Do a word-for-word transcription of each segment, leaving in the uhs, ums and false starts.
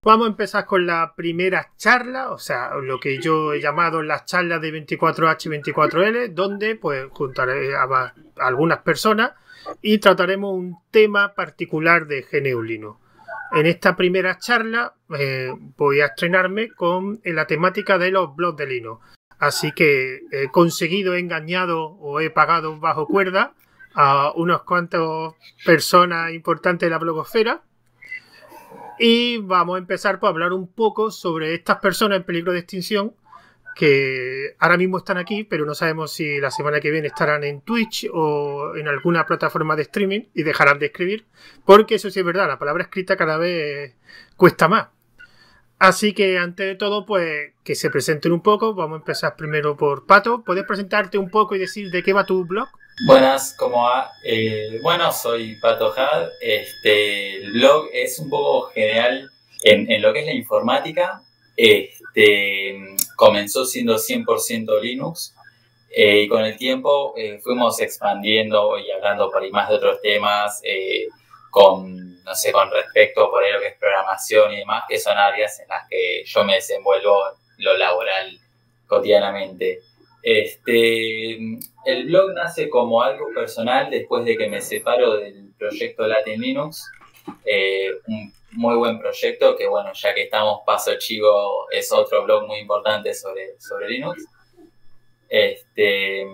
Vamos a empezar con la primera charla, o sea, lo que yo he llamado las charlas de veinticuatro hache y veinticuatro ele, donde pues juntaré a algunas personas y trataremos un tema particular de G N U Linux. En esta primera charla eh, voy a estrenarme con la temática de los blogs de Linux. Así que he conseguido, he engañado o he pagado bajo cuerda a unos cuantos personas importantes de la blogosfera. Y vamos a empezar por hablar un poco sobre estas personas en peligro de extinción que ahora mismo están aquí, pero no sabemos si la semana que viene estarán en Twitch o en alguna plataforma de streaming y dejarán de escribir, porque eso sí es verdad, la palabra escrita cada vez cuesta más. Así que antes de todo, pues que se presenten un poco. Vamos a empezar primero por Pato. ¿Puedes presentarte un poco y decir de qué va tu blog? Buenas, ¿cómo va? Eh, bueno, soy Pato Had. Este, el blog es un poco general en, en lo que es la informática. Este, comenzó siendo cien por ciento Linux eh, y con el tiempo eh, fuimos expandiendo y hablando por ahí más de otros temas eh, con, no sé, con respecto por ahí lo que es programación y demás, que son áreas en las que yo me desenvuelvo lo laboral cotidianamente. Este, el blog nace como algo personal después de que me separo del proyecto Latin Linux, eh, un muy buen proyecto que, bueno, ya que estamos, paso chivo, es otro blog muy importante sobre, sobre Linux. Este,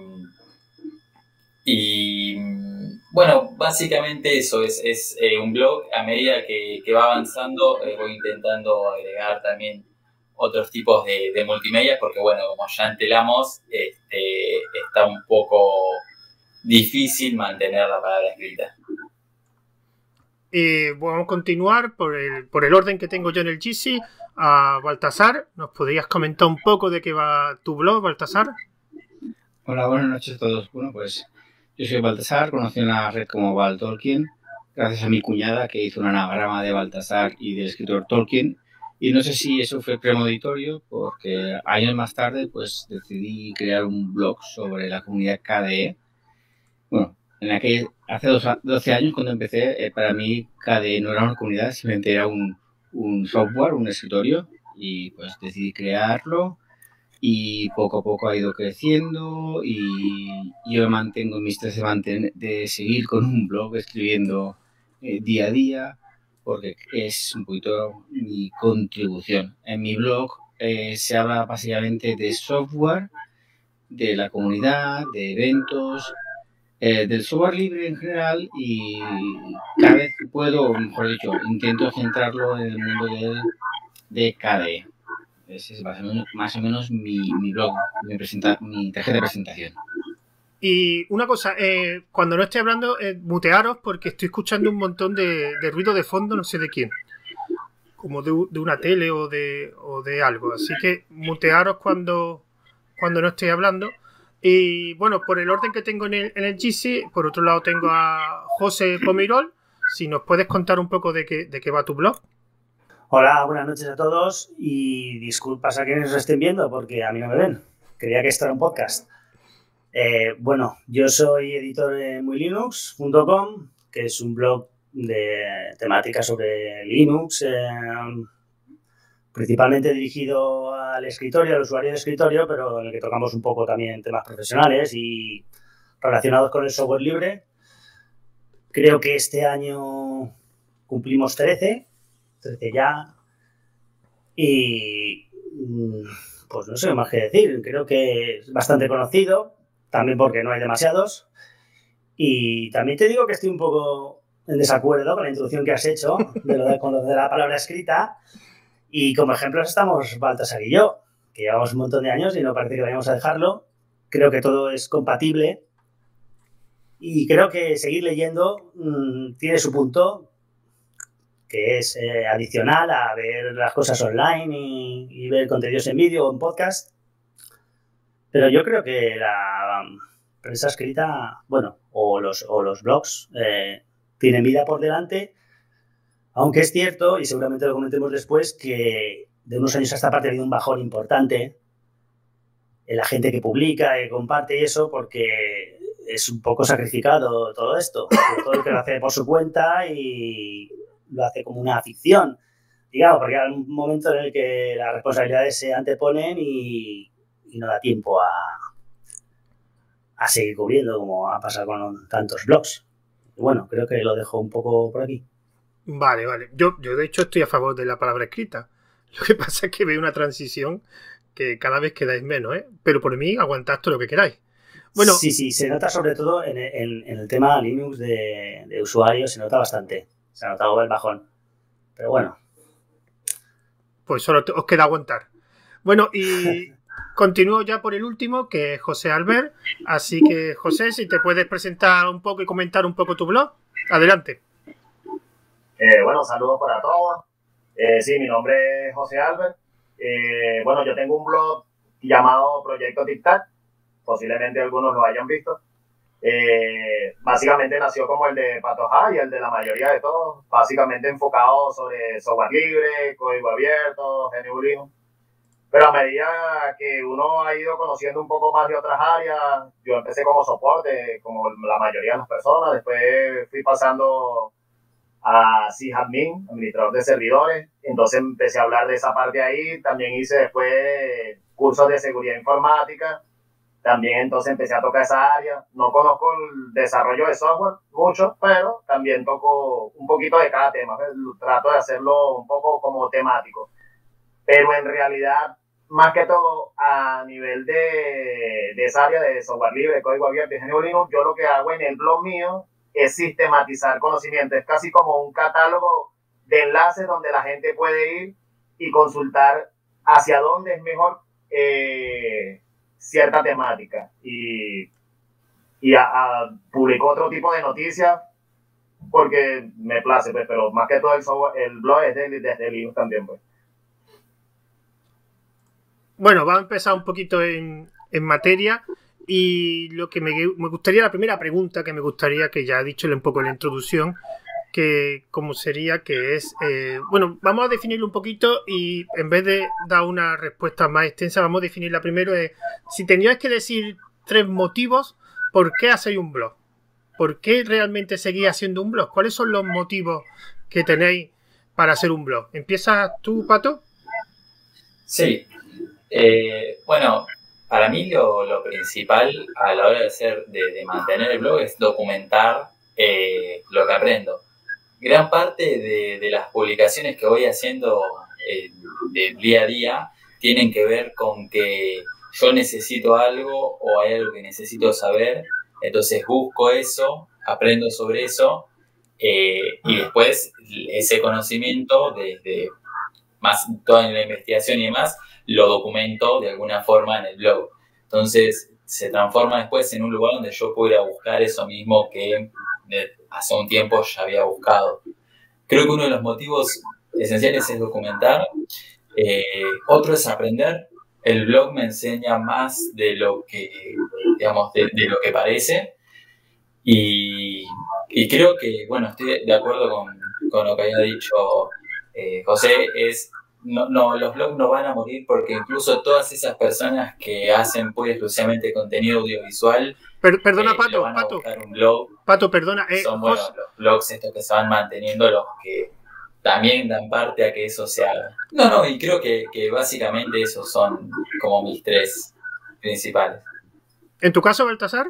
y bueno, básicamente eso, es, es eh, un blog. A medida que, que va avanzando eh, voy intentando agregar también otros tipos de, de multimedia, porque bueno, como ya entelamos, este, está un poco difícil mantener la palabra escrita. Eh, vamos a continuar por el, por el orden que tengo yo en el G C. A Baltasar, ¿nos podrías comentar un poco de qué va tu blog, Baltasar? Hola, buenas noches a todos. Bueno, pues yo soy Baltasar, conocido en la red como Val Tolkien, gracias a mi cuñada que hizo un anagrama de Baltasar y del escritor Tolkien. Y no sé si eso fue premonitorio, porque años más tarde pues decidí crear un blog sobre la comunidad K D E. Bueno, en aquel, hace doce años cuando empecé, eh, para mí K D E no era una comunidad, simplemente era un, un software, un escritorio, y pues decidí crearlo y poco a poco ha ido creciendo y yo me mantengo en mis tres de, mantener, de seguir con un blog escribiendo eh, día a día, porque es un poquito mi contribución. En mi blog eh, se habla básicamente de software, de la comunidad, de eventos, eh, del software libre en general, y cada vez que puedo, o mejor dicho, intento centrarlo en el mundo de, de K D E. Ese es más o menos, más o menos mi, mi blog, mi, presenta, mi tarjeta de presentación. Y una cosa, eh, cuando no estoy hablando, eh, mutearos porque estoy escuchando un montón de, de ruido de fondo, no sé de quién, como de, de una tele o de, o de algo. Así que mutearos cuando, cuando no estoy hablando. Y bueno, por el orden que tengo en el, en el G C, por otro lado tengo a José Pomirol. Si nos puedes contar un poco de qué, de qué va tu blog. Hola, buenas noches a todos y disculpas a quienes nos estén viendo porque a mí no me ven. Creía que esto era un podcast. Eh, bueno, yo soy editor en muy linux punto com, que es un blog de temática sobre Linux, eh, principalmente dirigido al escritorio, al usuario de escritorio, pero en el que tocamos un poco también temas profesionales y relacionados con el software libre. Creo que este año cumplimos trece. trece ya, y pues no sé más que decir, creo que es bastante conocido, también porque no hay demasiados, y también te digo que estoy un poco en desacuerdo con la introducción que has hecho de lo de, con lo de la palabra escrita, y como ejemplos estamos Baltasar y yo, que llevamos un montón de años y no parece que vayamos a dejarlo. Creo que todo es compatible y creo que seguir leyendo mmm, tiene su punto, que es eh, adicional a ver las cosas online y, y ver contenidos en vídeo o en podcast. Pero yo creo que la prensa escrita, bueno, o los, o los blogs eh, tienen vida por delante, aunque es cierto, y seguramente lo comentemos después, que de unos años a esta parte ha habido un bajón importante en la gente que publica, que comparte y eso, porque es un poco sacrificado todo esto. Todo el que lo hace por su cuenta y lo hace como una afición. digamos, porque hay un momento en el que las responsabilidades se anteponen y, y no da tiempo a, a seguir cubriendo como ha pasado con tantos blogs. Y bueno, creo que lo dejo un poco por aquí. Vale, vale. Yo, yo de hecho estoy a favor de la palabra escrita. Lo que pasa es que veo una transición que cada vez quedáis menos, ¿eh? Pero por mí aguantad todo lo que queráis. Bueno, sí, sí, se nota sobre todo en, en, en el tema Linux de, de usuarios, se nota bastante. Se ha notado el bajón. Pero bueno. Pues solo te, os queda aguantar. Bueno, y continúo ya por el último, que es José Albert. Así que, José, si te puedes presentar un poco y comentar un poco tu blog. Adelante. Eh, bueno, saludos para todos. Eh, sí, mi nombre es José Albert. Eh, bueno, yo tengo un blog llamado Proyecto Tic Tac. Posiblemente algunos lo hayan visto. Eh, básicamente nació como el de Patoja y el de la mayoría de todos. Básicamente enfocado sobre software libre, código abierto, G N U Linux. Pero a medida que uno ha ido conociendo un poco más de otras áreas, yo empecé como soporte, como la mayoría de las personas. Después fui pasando a sysadmin, administrador de servidores. Entonces empecé a hablar de esa parte ahí. También hice después cursos de seguridad informática. También entonces empecé a tocar esa área. No conozco el desarrollo de software mucho, pero también toco un poquito de cada tema. Trato de hacerlo un poco como temático. Pero en realidad, más que todo a nivel de, de esa área de software libre, código abierto y G N U Linux, yo lo que hago en el blog mío es sistematizar conocimiento. Es casi como un catálogo de enlaces donde la gente puede ir y consultar hacia dónde es mejor eh, cierta temática. Y, y a, a, publico otro tipo de noticias porque me place, pues, pero más que todo el, software, el blog es de, desde Linux también, pues. Bueno, va a empezar un poquito en, en materia. Y lo que me, me gustaría, la primera pregunta que me gustaría, que ya he dicho un poco en la introducción, que como sería, que es, eh, bueno, vamos a definirlo un poquito y en vez de dar una respuesta más extensa, vamos a definirla primero. Eh, si tendríais que decir tres motivos, ¿por qué hacéis un blog? ¿Por qué realmente seguís haciendo un blog? ¿Cuáles son los motivos que tenéis para hacer un blog? ¿Empiezas tú, Pato? Sí. Eh, bueno, para mí lo, lo principal a la hora de, hacer, de, de mantener el blog es documentar eh, lo que aprendo. Gran parte de, de las publicaciones que voy haciendo eh, de día a día tienen que ver con que yo necesito algo o hay algo que necesito saber, entonces busco eso, aprendo sobre eso eh, y después ese conocimiento desde más toda la investigación y demás lo documento de alguna forma en el blog. Entonces se transforma después en un lugar donde yo puedo ir a buscar eso mismo que hace un tiempo ya había buscado. Creo que uno de los motivos esenciales es documentar. Eh, otro es aprender. El blog me enseña más de lo que, digamos, de, de lo que parece. Y, y creo que, bueno, estoy de acuerdo con, con lo que había dicho eh, José, es No, no, los blogs no van a morir porque incluso todas esas personas que hacen pues exclusivamente contenido audiovisual per, perdona, eh, Pato, van a Pato, buscar un blog. Pato, perdona. Eh, son bueno, los blogs estos que se van manteniendo los que también dan parte a que eso se haga. No, no, y creo que, que básicamente esos son como mis tres principales. ¿En tu caso, Baltasar?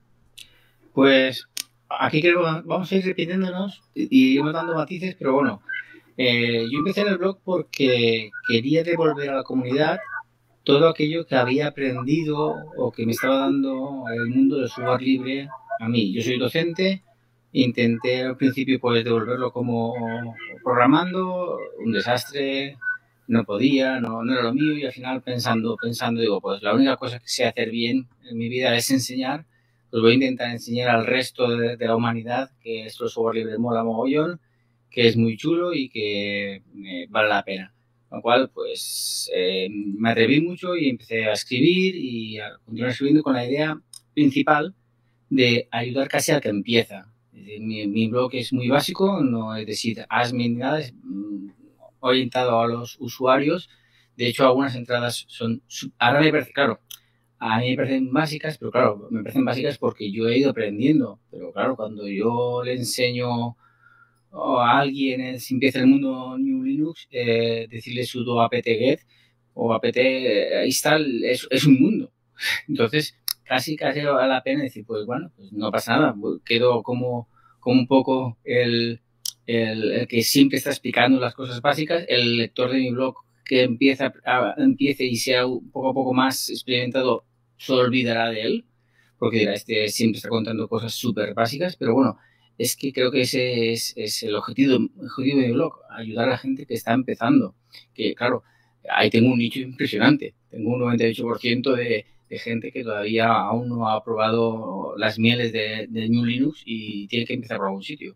Pues aquí creo que vamos a ir repitiéndonos y irnos dando matices, pero bueno. Eh, yo empecé en el blog porque quería devolver a la comunidad todo aquello que había aprendido o que me estaba dando el mundo del software libre a mí. Yo soy docente, intenté al principio pues devolverlo como programando, un desastre, no podía, no, no era lo mío y al final pensando, pensando digo, pues la única cosa que sé hacer bien en mi vida es enseñar, pues voy a intentar enseñar al resto de, de la humanidad que esto el software libre mola mogollón, que es muy chulo y que eh, vale la pena. Con lo cual, pues eh, me atreví mucho y empecé a escribir y a continuar escribiendo con la idea principal de ayudar casi al que empieza. Es decir, mi, mi blog es muy básico, no es decir, hazme nada, es mm, orientado a los usuarios. De hecho, algunas entradas son... Ahora me parece, claro, a mí me parecen básicas, pero claro, me parecen básicas porque yo he ido aprendiendo. Pero claro, cuando yo le enseño o a alguien eh, si empieza el mundo New Linux, eh, decirle sudo apt-get o apt install es, es un mundo. Entonces, casi casi vale la pena decir, pues bueno, pues no pasa nada, pues quedo como, como un poco el, el, el que siempre está explicando las cosas básicas, el lector de mi blog que empieza a, empiece y sea un poco a poco más experimentado, se olvidará de él, porque dirá, este siempre está contando cosas súper básicas, pero bueno, es que creo que ese es, es el objetivo, el objetivo de mi blog, ayudar a la gente que está empezando, que claro, ahí tengo un nicho impresionante, tengo un noventa y ocho por ciento de, de gente que todavía aún no ha probado las mieles de, de New Linux y tiene que empezar por algún sitio.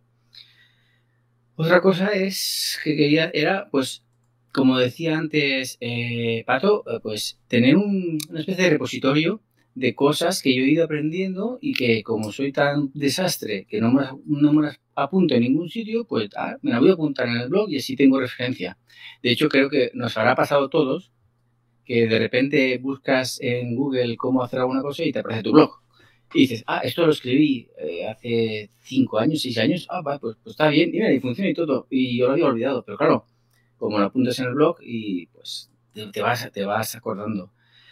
Otra cosa es que quería, era, pues, como decía antes eh, Pato, pues tener un, una especie de repositorio de cosas que yo he ido aprendiendo y que como soy tan desastre que no me, no me las apunto en ningún sitio, pues ah, me la voy a apuntar en el blog y así tengo referencia. De hecho, creo que nos habrá pasado a todos que de repente buscas en Google cómo hacer alguna cosa y te aparece tu blog. Y dices, ah, esto lo escribí eh, hace cinco años, seis años, ah, va, pues, pues está bien, y mira, y funciona y todo. Y yo lo había olvidado, pero claro, como lo apuntas en el blog y pues te, te, vas, te vas acordando.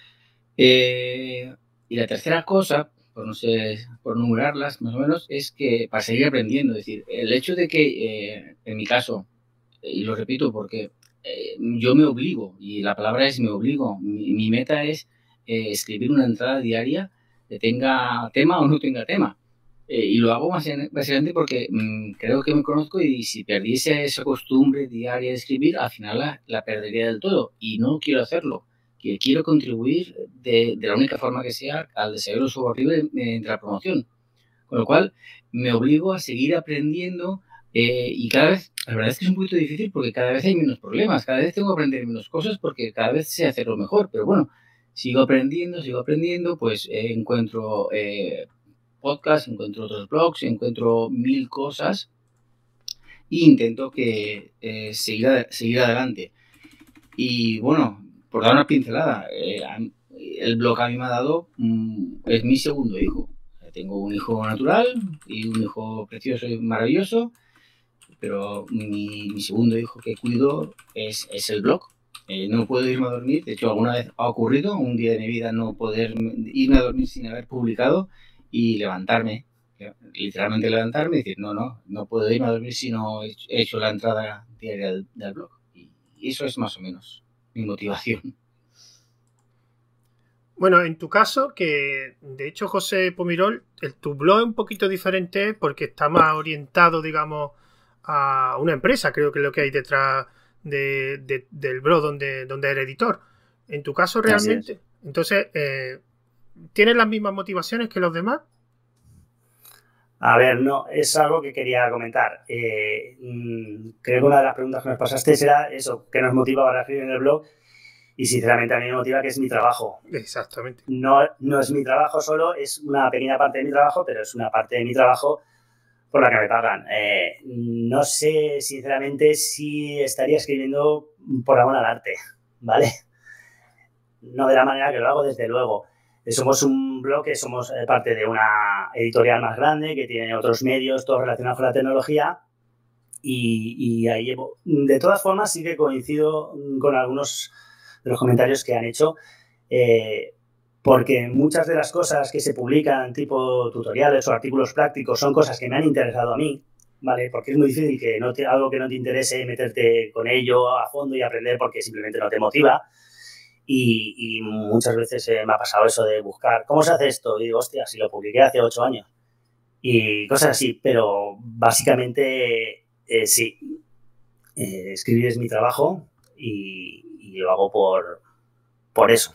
Eh, y la tercera cosa, por no sé, por numerarlas más o menos, es que para seguir aprendiendo, es decir, el hecho de que, eh, en mi caso, y lo repito porque eh, yo me obligo, y la palabra es me obligo, mi, mi meta es eh, escribir una entrada diaria que tenga tema o no tenga tema. Eh, y lo hago básicamente porque mmm, creo que me conozco y si perdiese esa costumbre diaria de escribir, al final la, la perdería del todo. Y no quiero hacerlo. Que quiero contribuir de, de la única forma que sea al desarrollo del software libre mediante la promoción. Con lo cual, me obligo a seguir aprendiendo eh, y cada vez, la verdad es que es un poquito difícil porque cada vez hay menos problemas, cada vez tengo que aprender menos cosas porque cada vez sé hacerlo mejor. Pero bueno, sigo aprendiendo, sigo aprendiendo, pues eh, encuentro eh, podcasts, encuentro otros blogs, encuentro mil cosas e intento que eh, seguir, ad seguir adelante. Y bueno, por dar una pincelada, eh, el blog a mí me ha dado, mm, es mi segundo hijo. Tengo un hijo natural y un hijo precioso y maravilloso, pero mi, mi segundo hijo que cuido es, es el blog. Eh, no puedo irme a dormir, de hecho alguna vez ha ocurrido, un día de mi vida no poder irme a dormir sin haber publicado y levantarme, literalmente levantarme y decir, no, no, no puedo irme a dormir si no he hecho la entrada diaria del, del blog. Y eso es más o menos mi motivación. Bueno, en tu caso, que de hecho, José Pomirol, el, tu blog es un poquito diferente porque está más orientado, digamos, a una empresa, creo que es lo que hay detrás de, de, del blog donde, donde eres editor. En tu caso, realmente, entonces, eh, ¿tienes las mismas motivaciones que los demás? A ver, no, es algo que quería comentar. Eh, creo que una de las preguntas que nos pasaste era eso, ¿qué nos motiva para escribir en el blog? Y sinceramente a mí me motiva que es mi trabajo. Exactamente. No, no es mi trabajo solo, es una pequeña parte de mi trabajo, pero es una parte de mi trabajo por la que me pagan. Eh, no sé, sinceramente, si estaría escribiendo por amor al arte, ¿vale? No de la manera que lo hago, desde luego. Somos un blog que somos parte de una editorial más grande que tiene otros medios, todos relacionados con la tecnología. Y, y ahí llevo. De todas formas, sí que coincido con algunos de los comentarios que han hecho, eh, porque muchas de las cosas que se publican, tipo tutoriales o artículos prácticos, son cosas que me han interesado a mí, ¿vale? Porque es muy difícil que no te, algo que no te interese meterte con ello a fondo y aprender porque simplemente no te motiva. Y, y muchas veces eh, me ha pasado eso de buscar, ¿cómo se hace esto? Y digo, hostia, si lo publiqué hace ocho años. Y cosas así, pero básicamente eh, sí, eh, escribir es mi trabajo y, y lo hago por, por eso.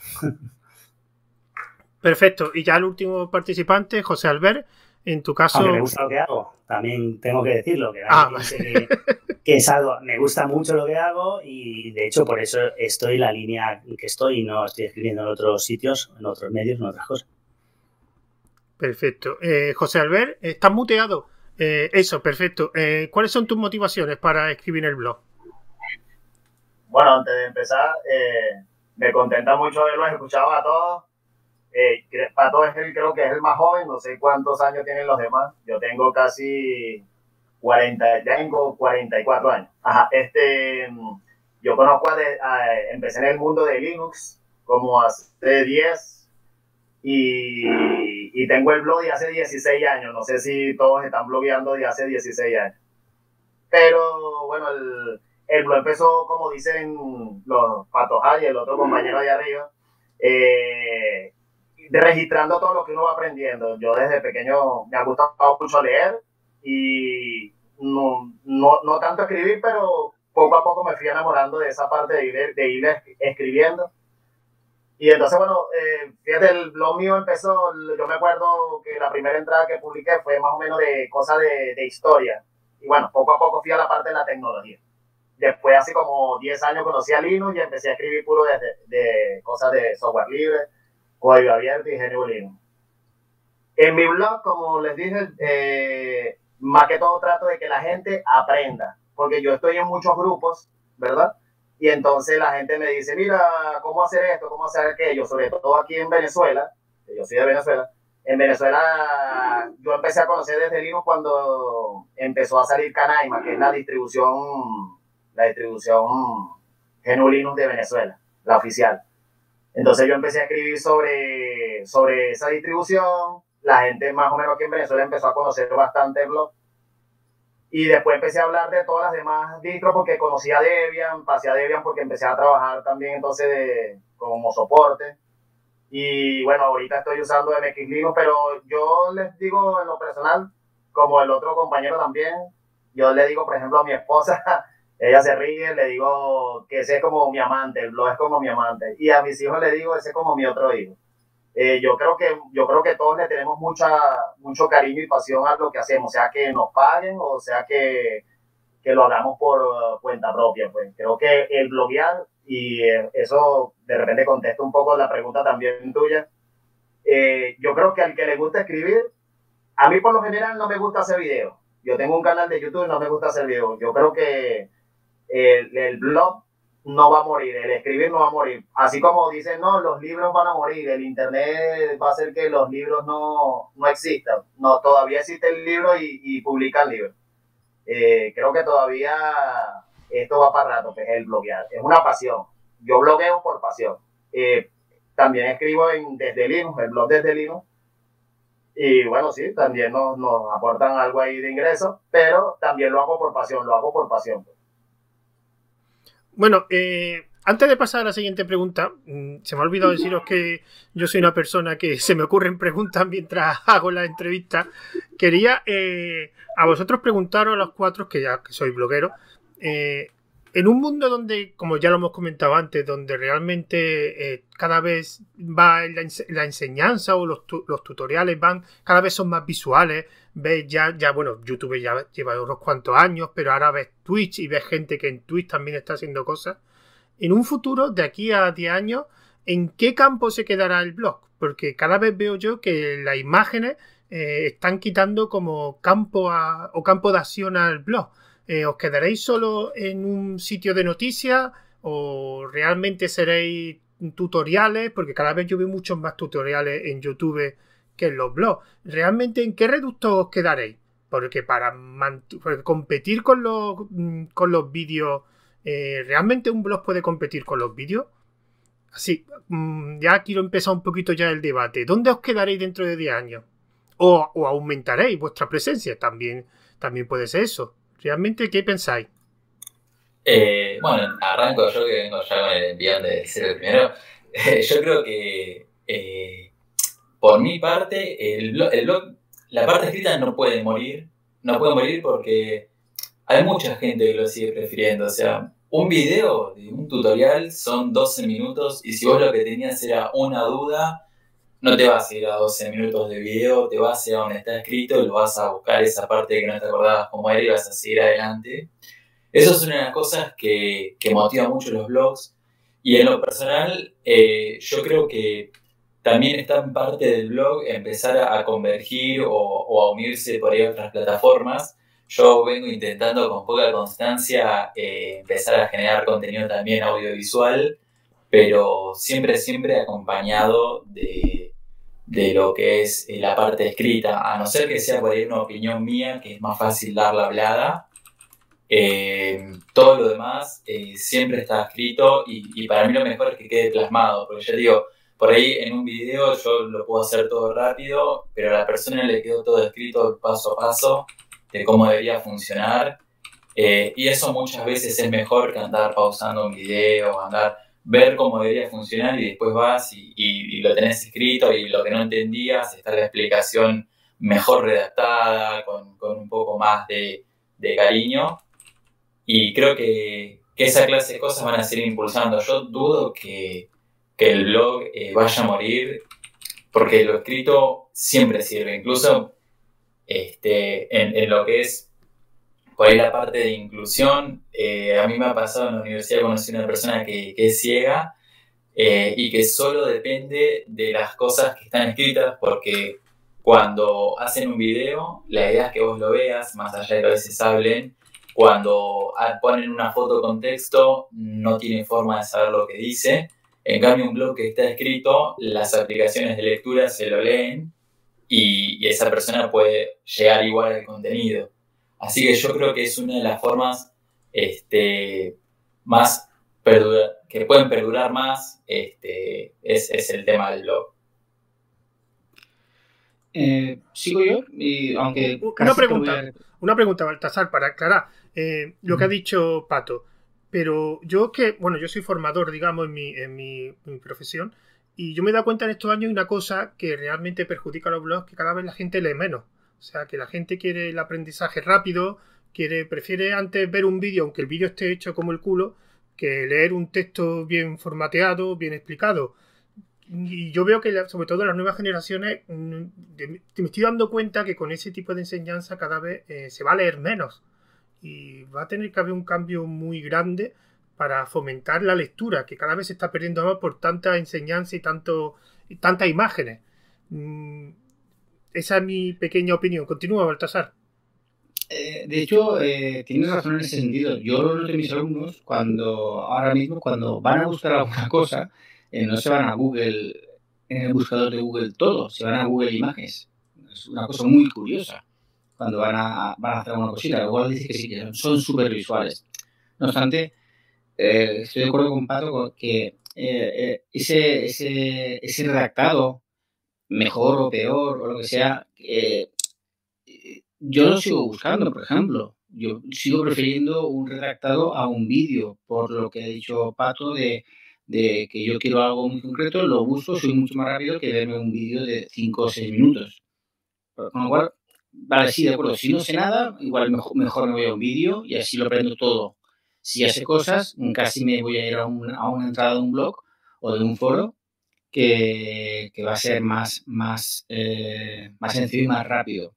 Perfecto. Y ya el último participante, José Albert, en tu caso... Aunque me gusta lo que hago, también tengo que decirlo, que, ah, que, que es algo, me gusta mucho lo que hago y de hecho por eso estoy en la línea en que estoy y no estoy escribiendo en otros sitios, en otros medios, en otras cosas. Perfecto. Eh, José Albert, estás muteado. Eh, eso, perfecto. Eh, ¿Cuáles son tus motivaciones para escribir el blog? Bueno, antes de empezar, eh, me contenta mucho haberlos escuchado a todos. Eh, Pato es el, creo que es el más joven, no sé cuántos años tienen los demás. Yo tengo casi cuarenta, ya tengo cuarenta y cuatro años. Ajá, este, yo conozco, a de, a, empecé en el mundo de Linux como hace diez y, y tengo el blog de hace dieciséis años. No sé si todos están blogueando de hace dieciséis años. Pero bueno, el, el blog empezó, como dicen los Patojá y el otro compañero de arriba, eh, de registrando todo lo que uno va aprendiendo. Yo desde pequeño me ha gustado mucho leer y no, no, no tanto escribir, pero poco a poco me fui enamorando de esa parte de ir, de ir escribiendo. Y entonces, bueno, eh, fíjate, el blog mío empezó, yo me acuerdo que la primera entrada que publiqué fue más o menos de cosas de, de historia. Y bueno, poco a poco fui a la parte de la tecnología. Después, hace como diez años, conocí a Linux y empecé a escribir puro de, de, de cosas de software libre, código abierto y G N U Linux. En mi blog, como les dije, eh, más que todo trato de que la gente aprenda, porque yo estoy en muchos grupos, ¿verdad? Y entonces la gente me dice, mira, ¿cómo hacer esto? ¿Cómo hacer aquello? Sobre todo aquí en Venezuela, que yo soy de Venezuela. En Venezuela yo empecé a conocer desde Linux cuando empezó a salir Canaima, que es la distribución, la distribución G N U Linux de Venezuela, la oficial. Entonces yo empecé a escribir sobre, sobre esa distribución. La gente más o menos aquí en Venezuela empezó a conocer bastante el blog. Y después empecé a hablar de todas las demás distros porque conocí a Debian, pasé a Debian porque empecé a trabajar también entonces de, como soporte. Y bueno, ahorita estoy usando M X Linux, pero yo les digo en lo personal, como el otro compañero también, yo le digo, por ejemplo, a mi esposa, ella se ríe, le digo que ese es como mi amante, el blog es como mi amante. Y a mis hijos le digo, ese es como mi otro hijo. Eh, yo creo que yo creo que todos le tenemos mucha mucho cariño y pasión a lo que hacemos, sea que nos paguen o sea que, que lo hagamos por uh, cuenta propia. Pues creo que el bloguear, y eh, eso de repente contesta un poco la pregunta también tuya, eh, yo creo que al que le gusta escribir, a mí por lo general no me gusta hacer videos. Yo tengo un canal de YouTube y no me gusta hacer videos. Yo creo que el, el blog no va a morir, el escribir no va a morir. Así como dicen, no, los libros van a morir, el internet va a hacer que los libros no, no existan. No, todavía existe el libro y, y publican libros. Eh, creo que todavía esto va para rato, que es el bloguear. Es una pasión. Yo blogueo por pasión. Eh, también escribo en, desde Linux, el blog desde Linux. Y bueno, sí, también nos, nos aportan algo ahí de ingresos, pero también lo hago por pasión, lo hago por pasión. Bueno, eh, antes de pasar a la siguiente pregunta, se me ha olvidado deciros que yo soy una persona que se me ocurren preguntas mientras hago la entrevista. Quería eh, a vosotros preguntaros, a los cuatro, que ya que sois blogueros, eh, en un mundo donde, como ya lo hemos comentado antes, donde realmente eh, cada vez va la, la enseñanza o los, tu, los tutoriales van, cada vez son más visuales. Ves ya, ya, bueno, YouTube ya lleva unos cuantos años, pero ahora ves Twitch y ves gente que en Twitch también está haciendo cosas. En un futuro, de aquí a diez años, ¿en qué campo se quedará el blog? Porque cada vez veo yo que las imágenes eh, están quitando como campo a, o campo de acción al blog. Eh, ¿Os quedaréis solo en un sitio de noticias o realmente seréis tutoriales? Porque cada vez yo veo muchos más tutoriales en YouTube que en los blogs. ¿Realmente en qué reducto os quedaréis? Porque para porque competir con los, con los vídeos, eh, ¿realmente un blog puede competir con los vídeos? Así, ya quiero empezar un poquito ya el debate. ¿Dónde os quedaréis dentro de diez años? ¿O, o aumentaréis vuestra presencia? También, también puede ser eso. ¿Realmente qué pensáis? Eh, bueno, arranco yo que vengo ya con el envión de ser el primero. Eh, yo creo que eh, por mi parte, el blog, el blog, la parte escrita no puede morir. No puede morir porque hay mucha gente que lo sigue prefiriendo. O sea, un video de un tutorial son doce minutos y si vos lo que tenías era una duda, no te vas a ir a doce minutos de video, te vas a ir a donde está escrito y lo vas a buscar esa parte que no te acordabas cómo era y vas a seguir adelante. Eso es una de las cosas que, que motiva mucho los blogs. Y en lo personal, eh, yo creo que también está en parte del blog empezar a, a convergir o, o a unirse por ahí a otras plataformas. Yo vengo intentando con poca constancia eh, empezar a generar contenido también audiovisual, pero siempre, siempre acompañado de, de lo que es eh, la parte escrita, a no ser que sea por ahí una opinión mía, que es más fácil darla hablada. Eh, todo lo demás eh, siempre está escrito y, y para mí lo mejor es que quede plasmado, porque ya digo, por ahí en un video yo lo puedo hacer todo rápido, pero a la persona le quedó todo escrito paso a paso de cómo debería funcionar. Eh, y eso muchas veces es mejor que andar pausando un video, andar, ver cómo debería funcionar y después vas y, y, y lo tenés escrito y lo que no entendías está la explicación mejor redactada, con, con un poco más de, de cariño. Y creo que, que esa clase de cosas van a seguir impulsando. Yo dudo que, que el blog eh, vaya a morir, porque lo escrito siempre sirve, incluso este, en, en lo que es por ahí la parte de inclusión. Eh, a mí me ha pasado en la universidad, conocí a una persona que, que es ciega eh, y que solo depende de las cosas que están escritas, porque cuando hacen un video, la idea es que vos lo veas, más allá de que a veces hablen. Cuando ponen una foto con texto, no tiene forma de saber lo que dice. En cambio, un blog que está escrito, las aplicaciones de lectura se lo leen y, y esa persona puede llegar igual al contenido. Así que yo creo que es una de las formas este, más perdura, que pueden perdurar más, este, es, es el tema del blog. Eh, sigo yo, y aunque una pregunta, a... una pregunta, Baltasar, para aclarar eh, lo que ha dicho Pato. Pero yo que, bueno, yo soy formador, digamos, en mi, en mi, en mi profesión, y yo me he dado cuenta en estos años de una cosa que realmente perjudica a los blogs, que cada vez la gente lee menos. O sea, que la gente quiere el aprendizaje rápido, quiere, prefiere antes ver un vídeo, aunque el vídeo esté hecho como el culo, que leer un texto bien formateado, bien explicado. Y yo veo que, sobre todo las nuevas generaciones, me estoy dando cuenta que con ese tipo de enseñanza cada vez eh, se va a leer menos. Y va a tener que haber un cambio muy grande para fomentar la lectura, que cada vez se está perdiendo más por tanta enseñanza y, tanto, y tantas imágenes. Mm, esa es mi pequeña opinión. Continúa, Baltasar. Eh, de hecho, eh, tienes razón en ese sentido. Yo lo noto en mis alumnos cuando, ahora mismo, cuando van a buscar alguna cosa, eh, no se van a Google, en el buscador de Google todo, se van a Google Imágenes. Es una cosa muy curiosa. Cuando van a, van a hacer una cosita, igual dice que sí, que son súper visuales. No obstante, eh, estoy de acuerdo con Pato con que eh, eh, ese, ese, ese redactado, mejor o peor, o lo que sea, eh, yo lo sigo buscando, por ejemplo. Yo sigo prefiriendo un redactado a un vídeo, por lo que ha dicho Pato de, de que yo quiero algo muy concreto, lo busco, soy mucho más rápido que verme un vídeo de cinco o seis minutos. Con lo cual, vale, sí, de acuerdo, si no sé nada, igual mejor, mejor me voy a un vídeo y así lo aprendo todo. Si ya sé cosas, casi me voy a ir a una, a una entrada de un blog o de un foro que, que va a ser más, más, eh, más sencillo y más rápido.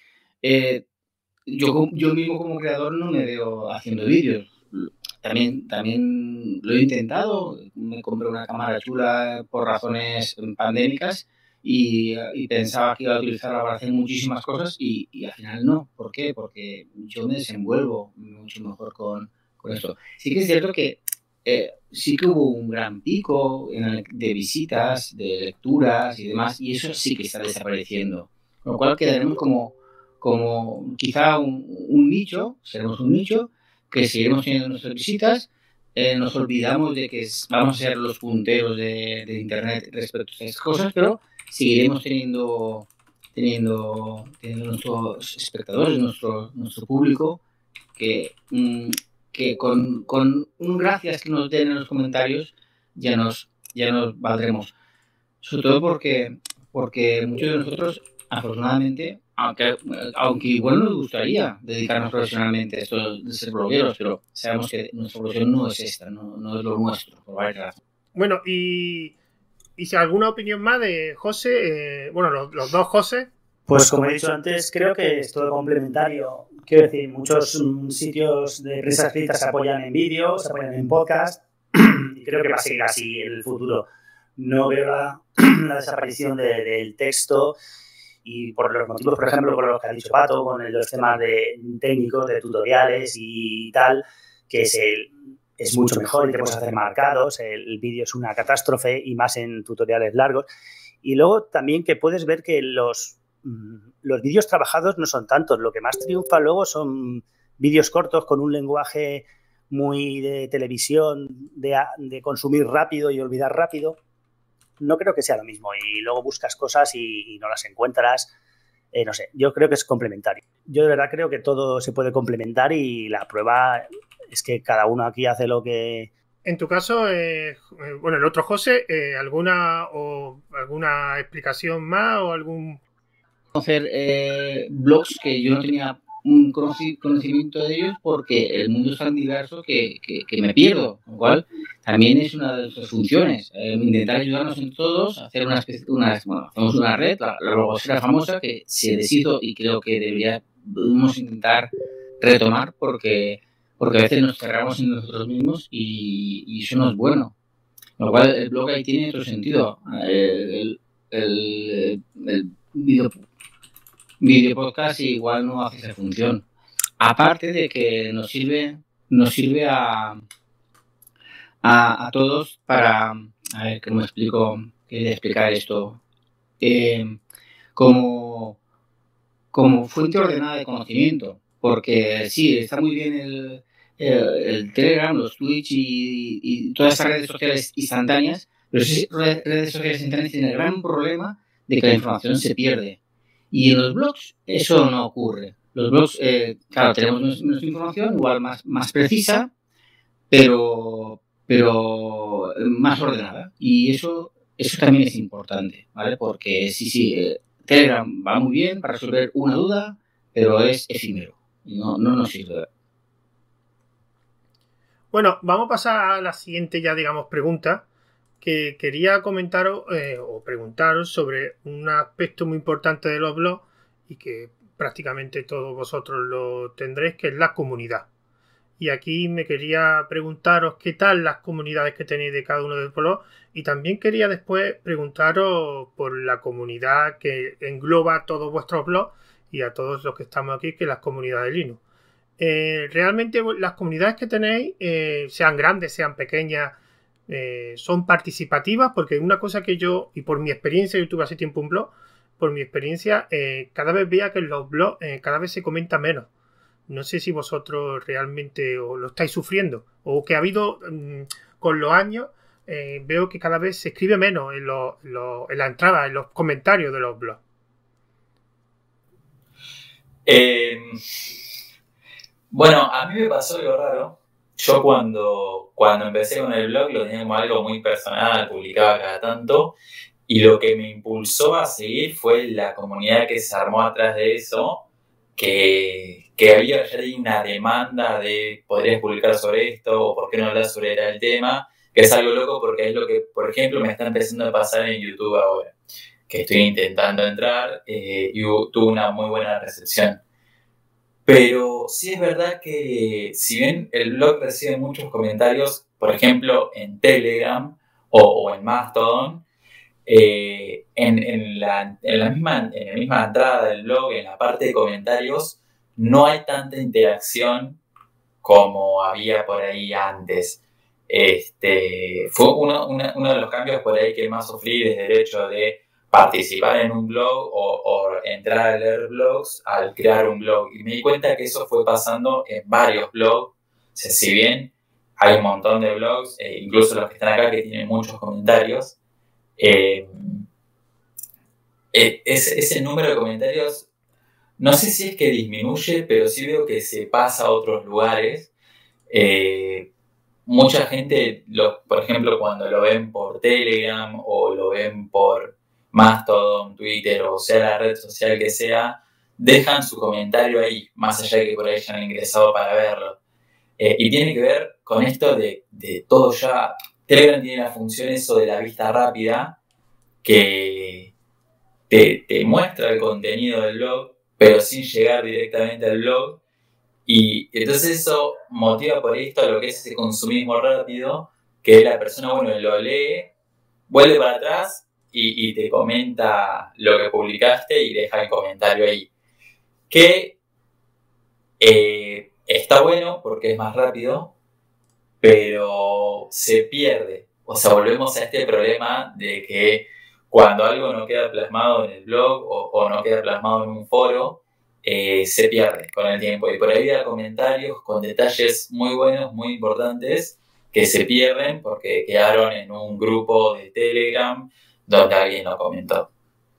Eh, yo, yo mismo como creador no me veo haciendo vídeos. También, también lo he intentado. Me compré una cámara chula por razones pandémicas y, y pensaba que iba a utilizarla para hacer muchísimas cosas y, y al final no. ¿Por qué? Porque yo me desenvuelvo mucho mejor con, con esto. Sí que es cierto que eh, sí que hubo un gran pico en el, de visitas, de lecturas y demás, y eso sí que está desapareciendo. Con lo cual quedaremos como como quizá un, un nicho, seremos un nicho, que seguiremos teniendo nuestras visitas, eh, nos olvidamos de que es, vamos a ser los punteros de, de Internet respecto a estas cosas, pero seguiremos teniendo, teniendo, teniendo nuestros espectadores, nuestro, nuestro público, que, mm, que con, con un gracias que nos den en los comentarios ya nos, ya nos valdremos. Sobre todo porque, porque muchos de nosotros, afortunadamente, aunque, aunque igual nos gustaría dedicarnos profesionalmente a esto de ser blogueros, pero sabemos que nuestra profesión no es esta, no, no es lo nuestro, por varias razones. Bueno, y, y si alguna opinión más de José, eh, bueno, los, los dos José. Pues como he dicho antes, creo que es todo complementario. Quiero decir, muchos um, sitios de prensa escrita se apoyan en vídeos, se apoyan en podcast, y creo que va a seguir así en el futuro. No veo la, la desaparición de, del texto. Y por los motivos, por ejemplo, con lo que ha dicho Pato, con el, los temas de técnicos, de tutoriales y tal, que es, el, es mucho mejor y te puedes hacer marcados. El, el vídeo es una catástrofe y más en tutoriales largos. Y luego también que puedes ver que los, los vídeos trabajados no son tantos. Lo que más triunfa luego son vídeos cortos con un lenguaje muy de televisión, de, de consumir rápido y olvidar rápido. No creo que sea lo mismo. Y luego buscas cosas y, y no las encuentras. Eh, no sé, yo creo que es complementario. Yo de verdad creo que todo se puede complementar y la prueba es que cada uno aquí hace lo que... En tu caso, eh, bueno, el otro José, eh, ¿alguna o alguna explicación más o algún...? Conocer eh, blogs que yo no tenía un conocimiento de ellos porque el mundo es tan diverso que, que, que me pierdo, con lo cual también es una de sus funciones, eh, intentar ayudarnos en todos, hacer una especie, una, bueno, hacemos una red, la, la blogosfera famosa que se deshizo y creo que deberíamos intentar retomar porque, porque a veces nos cerramos en nosotros mismos y, y eso no es bueno. Con lo cual el blog ahí tiene otro sentido. El, el, el, el video Video podcast igual no hace esa función. Aparte de que nos sirve, nos sirve a, a, a todos para, a ver, ¿cómo explico? Quería explicar esto. Eh, como, como fuente ordenada de conocimiento. Porque sí, está muy bien el, el, el Telegram, los Twitch y, y todas estas redes sociales instantáneas, pero esas redes sociales instantáneas tienen el gran problema de que la información se pierde. Y en los blogs eso no ocurre. Los blogs, eh, claro, tenemos nuestra información igual más, más precisa, pero, pero más ordenada. Y eso, eso también es importante, ¿vale? Porque sí, sí, eh, Telegram va muy bien para resolver una duda, pero es efímero. No, no nos sirve. Bueno, vamos a pasar a la siguiente ya, digamos, pregunta. Que quería comentaros eh, o preguntaros sobre un aspecto muy importante de los blogs y que prácticamente todos vosotros lo tendréis, que es la comunidad. Y aquí me quería preguntaros qué tal las comunidades que tenéis de cada uno de los blogs y también quería después preguntaros por la comunidad que engloba a todos vuestros blogs y a todos los que estamos aquí, que es la comunidad de Linux. Eh, realmente las comunidades que tenéis, eh, sean grandes, sean pequeñas, Eh, son participativas, porque una cosa que yo, y por mi experiencia, yo tuve hace tiempo un blog, por mi experiencia, eh, cada vez veía que en los blogs eh, cada vez se comenta menos. No sé si vosotros realmente o lo estáis sufriendo, o que ha habido mmm, con los años, eh, veo que cada vez se escribe menos en, lo, lo, en la entrada, en los comentarios de los blogs. Eh, bueno, a mí me pasó algo raro. Yo cuando, cuando empecé con el blog lo tenía como algo muy personal, publicaba cada tanto, y lo que me impulsó a seguir fue la comunidad que se armó atrás de eso, que, que había ya una demanda de ¿podrías publicar sobre esto? O ¿por qué no hablar sobre el tema? Que es algo loco porque es lo que, por ejemplo, me está empezando a pasar en YouTube ahora, que estoy intentando entrar eh, y tuvo una muy buena recepción. Pero sí es verdad que si bien el blog recibe muchos comentarios, por ejemplo en Telegram o, o en Mastodon, eh, en, en, la, en, la misma, en la misma entrada del blog, en la parte de comentarios, no hay tanta interacción como había por ahí antes. Este, fue uno, una, uno de los cambios por ahí que más sufrí desde el hecho de participar en un blog o, o entrar a leer blogs al crear un blog. Y me di cuenta que eso fue pasando en varios blogs. O sea, si bien hay un montón de blogs, eh, incluso los que están acá que tienen muchos comentarios, eh, eh, ese, ese número de comentarios, no sé si es que disminuye, pero sí veo que se pasa a otros lugares. Eh, mucha gente, lo, por ejemplo, cuando lo ven por Telegram o lo ven por Mastodon, Twitter o sea la red social que sea, dejan su comentario ahí, más allá de que por ahí hayan ingresado para verlo. Eh, y tiene que ver con esto de, de todo ya. Telegram tiene la función eso de la vista rápida, que te, te muestra el contenido del blog, pero sin llegar directamente al blog. Y entonces eso motiva por esto a lo que es ese consumismo rápido, que la persona, bueno, lo lee, vuelve para atrás y, y te comenta lo que publicaste y deja el comentario ahí. Que eh, está bueno porque es más rápido, pero se pierde. O sea, volvemos a este problema de que cuando algo no queda plasmado en el blog o, o no queda plasmado en un foro, eh, se pierde con el tiempo. Y por ahí hay comentarios con detalles muy buenos, muy importantes, que se pierden porque quedaron en un grupo de Telegram donde alguien lo comentó.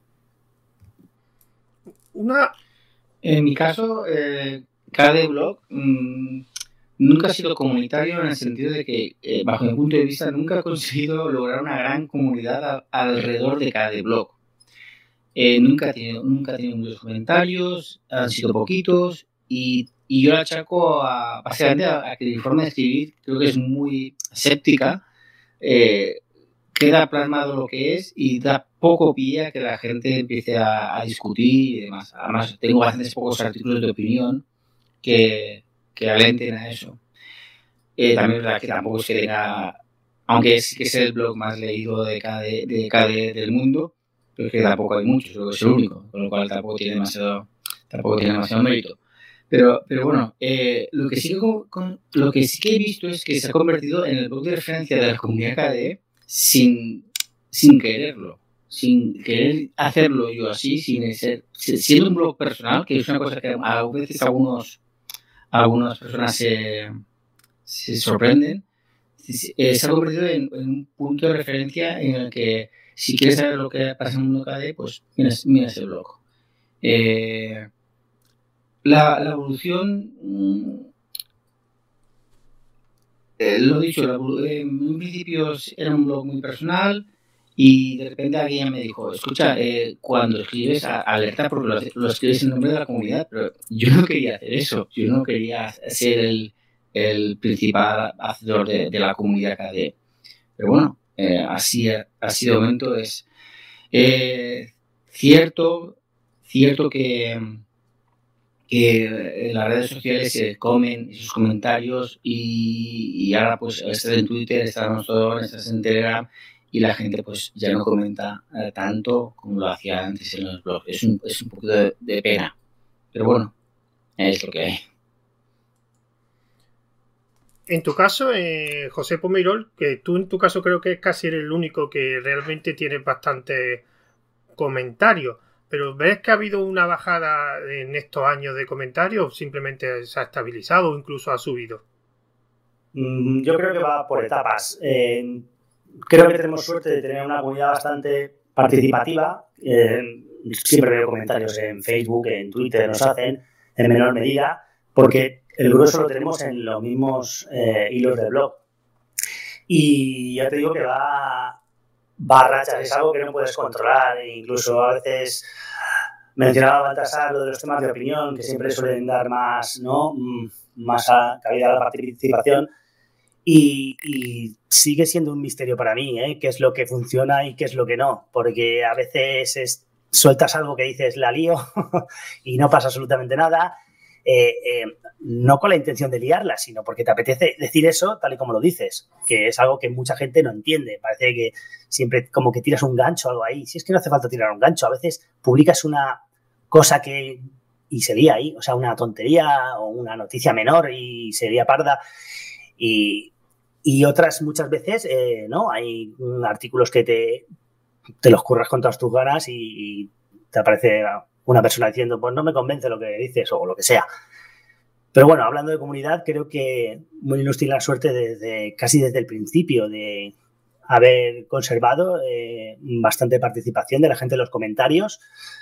Una... En mi caso, eh, K D Blog mmm, nunca ha sido comunitario en el sentido de que, eh, bajo mi punto de vista, nunca ha conseguido lograr una gran comunidad a, alrededor de K D Blog. Eh, nunca ha tenido, nunca ha tenido muchos comentarios, han sido poquitos, y, y yo la achaco a, básicamente a, a que la forma de escribir creo que es muy aséptica, eh, queda plasmado lo que es y da poco pie a que la gente empiece a, a discutir y demás. Además, tengo bastantes pocos artículos de opinión que, que alenten a eso. Eh, también es verdad que tampoco es que tenga, aunque sí que es el blog más leído de K D, de K D del mundo, pero es que tampoco hay muchos, creo que es el único, con lo cual tampoco tiene demasiado, tampoco tiene demasiado mérito. Pero, pero bueno, eh, lo, que sí que, con, lo que sí que he visto es que se ha convertido en el blog de referencia de la comunidad K D sin, sin quererlo, sin querer hacerlo yo así, sin ser, siendo un blog personal, que es una cosa que a veces algunos, algunas personas se, se sorprenden, eh, se ha convertido en, en un punto de referencia en el que si quieres saber lo que pasa en el mundo K D, pues mira, mira ese blog. Eh, la, la evolución... Eh, lo dicho, la, eh, en un principio era un blog muy personal y de repente alguien me dijo, escucha, eh, cuando escribes, a, alerta porque lo, lo escribes en nombre de la comunidad, pero yo no quería hacer eso, yo no quería ser el, el principal hacedor de, de la comunidad K D. Pero bueno, eh, así, así de momento es. Eh, cierto, cierto que... que en las redes sociales se comen sus comentarios y, y ahora pues estás en Twitter, estás en Mastodon, estás en Telegram y la gente pues ya no comenta eh, tanto como lo hacía antes en los blogs. Es un, es un poquito de, de pena, pero bueno, es lo que hay. En tu caso, eh, José Pomirol, que tú en tu caso creo que casi eres el único que realmente tiene bastantes comentarios. ¿Pero ves que ha habido una bajada en estos años de comentarios o simplemente se ha estabilizado o incluso ha subido? Mm, yo creo que va por etapas. Eh, creo que tenemos suerte de tener una comunidad bastante participativa. Eh, siempre veo comentarios en Facebook, en Twitter, nos hacen en menor medida, porque el grueso lo tenemos en los mismos eh, hilos del blog. Y ya te digo que va... va a rachas, es algo que no puedes controlar, e incluso a veces mencionaba Baltasar lo de los temas de opinión, que siempre suelen dar más, ¿no? más a, cabida a la participación, y, y sigue siendo un misterio para mí, ¿eh? Qué es lo que funciona y qué es lo que no, porque a veces es, sueltas algo que dices la lío y no pasa absolutamente nada. Eh, eh, no con la intención de liarla, sino porque te apetece decir eso tal y como lo dices, que es algo que mucha gente no entiende. Parece que siempre como que tiras un gancho o algo ahí. Si es que no hace falta tirar un gancho, a veces publicas una cosa que y se lía ahí, o sea, una tontería o una noticia menor y se lía parda. Y, y otras muchas veces, eh, ¿no? Hay artículos que te, te los curras con todas tus ganas y, y te aparece una persona diciendo, pues no me convence lo que dices o lo que sea. Pero bueno, hablando de comunidad, creo que Molinos tiene la suerte desde casi desde el principio de haber conservado eh, bastante participación de la gente en los comentarios.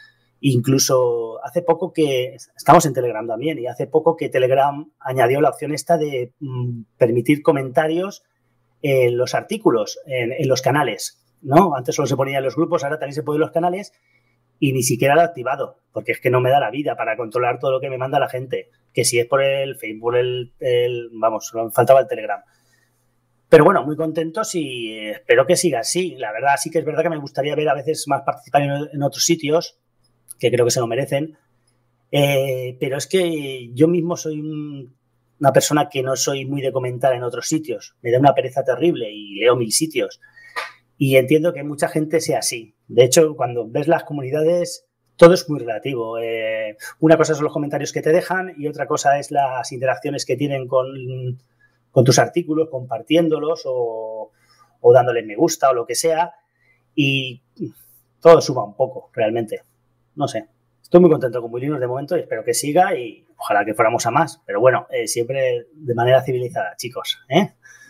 Incluso hace poco que, estamos en Telegram también, y hace poco que Telegram añadió la opción esta de mm, permitir comentarios en los artículos, en, en los canales, ¿no? Antes solo se ponía en los grupos, ahora también se puede en los canales. Y ni siquiera lo he activado, porque es que no me da la vida para controlar todo lo que me manda la gente. Que si es por el Facebook, por el, el vamos, me faltaba el Telegram. Pero bueno, muy contentos y espero que siga así. La verdad, sí que es verdad que me gustaría ver a veces más participar en, en otros sitios, que creo que se lo merecen. Eh, pero es que yo mismo soy un, una persona que no soy muy de comentar en otros sitios. Me da una pereza terrible y leo mil sitios. Y entiendo que mucha gente sea así. De hecho, cuando ves las comunidades, todo es muy relativo. Eh, una cosa son los comentarios que te dejan y otra cosa es las interacciones que tienen con, con tus artículos, compartiéndolos o, o dándoles me gusta o lo que sea. Y todo suma un poco, realmente. No sé. Estoy muy contento con Muy Linux de momento y espero que siga y ojalá que fuéramos a más. Pero bueno, eh, siempre de manera civilizada, chicos, ¿eh?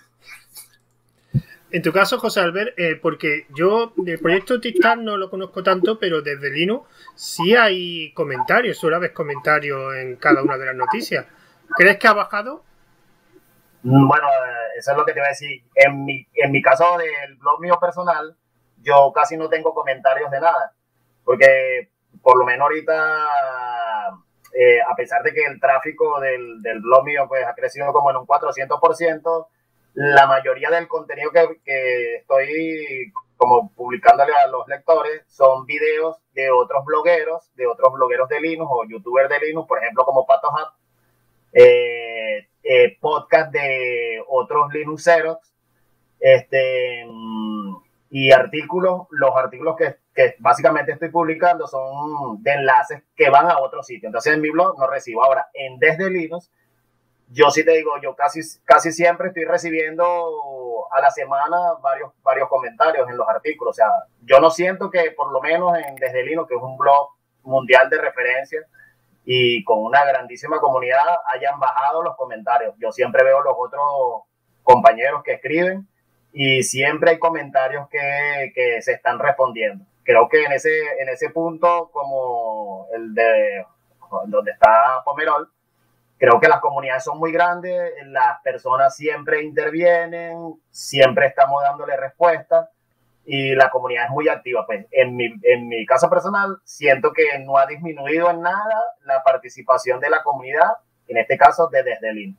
En tu caso, José Albert, eh, porque yo del proyecto TikTok no lo conozco tanto, pero desde Linux sí hay comentarios, suele haber comentarios en cada una de las noticias. ¿Crees que ha bajado? Bueno, eso es lo que te iba a decir. En mi, en mi caso del blog mío personal, yo casi no tengo comentarios de nada, porque por lo menos ahorita, eh, a pesar de que el tráfico del, del blog mío pues, ha crecido como en un cuatrocientos por ciento, la mayoría del contenido que, que estoy como publicándole a los lectores son videos de otros blogueros, de otros blogueros de Linux o youtubers de Linux, por ejemplo como PatoHub, eh, eh, podcast de otros Linuxeros, este, y artículos, los artículos que, que básicamente estoy publicando son de enlaces que van a otro sitio. Entonces en mi blog no recibo. Ahora, en Desde Linux, yo sí te digo, yo casi, casi siempre estoy recibiendo a la semana varios, varios comentarios en los artículos. O sea, yo no siento que por lo menos en Desde Linux, que es un blog mundial de referencia y con una grandísima comunidad, hayan bajado los comentarios. Yo siempre veo los otros compañeros que escriben y siempre hay comentarios que, que se están respondiendo. Creo que en ese, en ese punto, como el de donde está Pomerol, creo que las comunidades son muy grandes, las personas siempre intervienen, siempre estamos dándole respuesta y la comunidad es muy activa. Pues en mi, en mi caso personal, siento que no ha disminuido en nada la participación de la comunidad, en este caso de Desde Linux.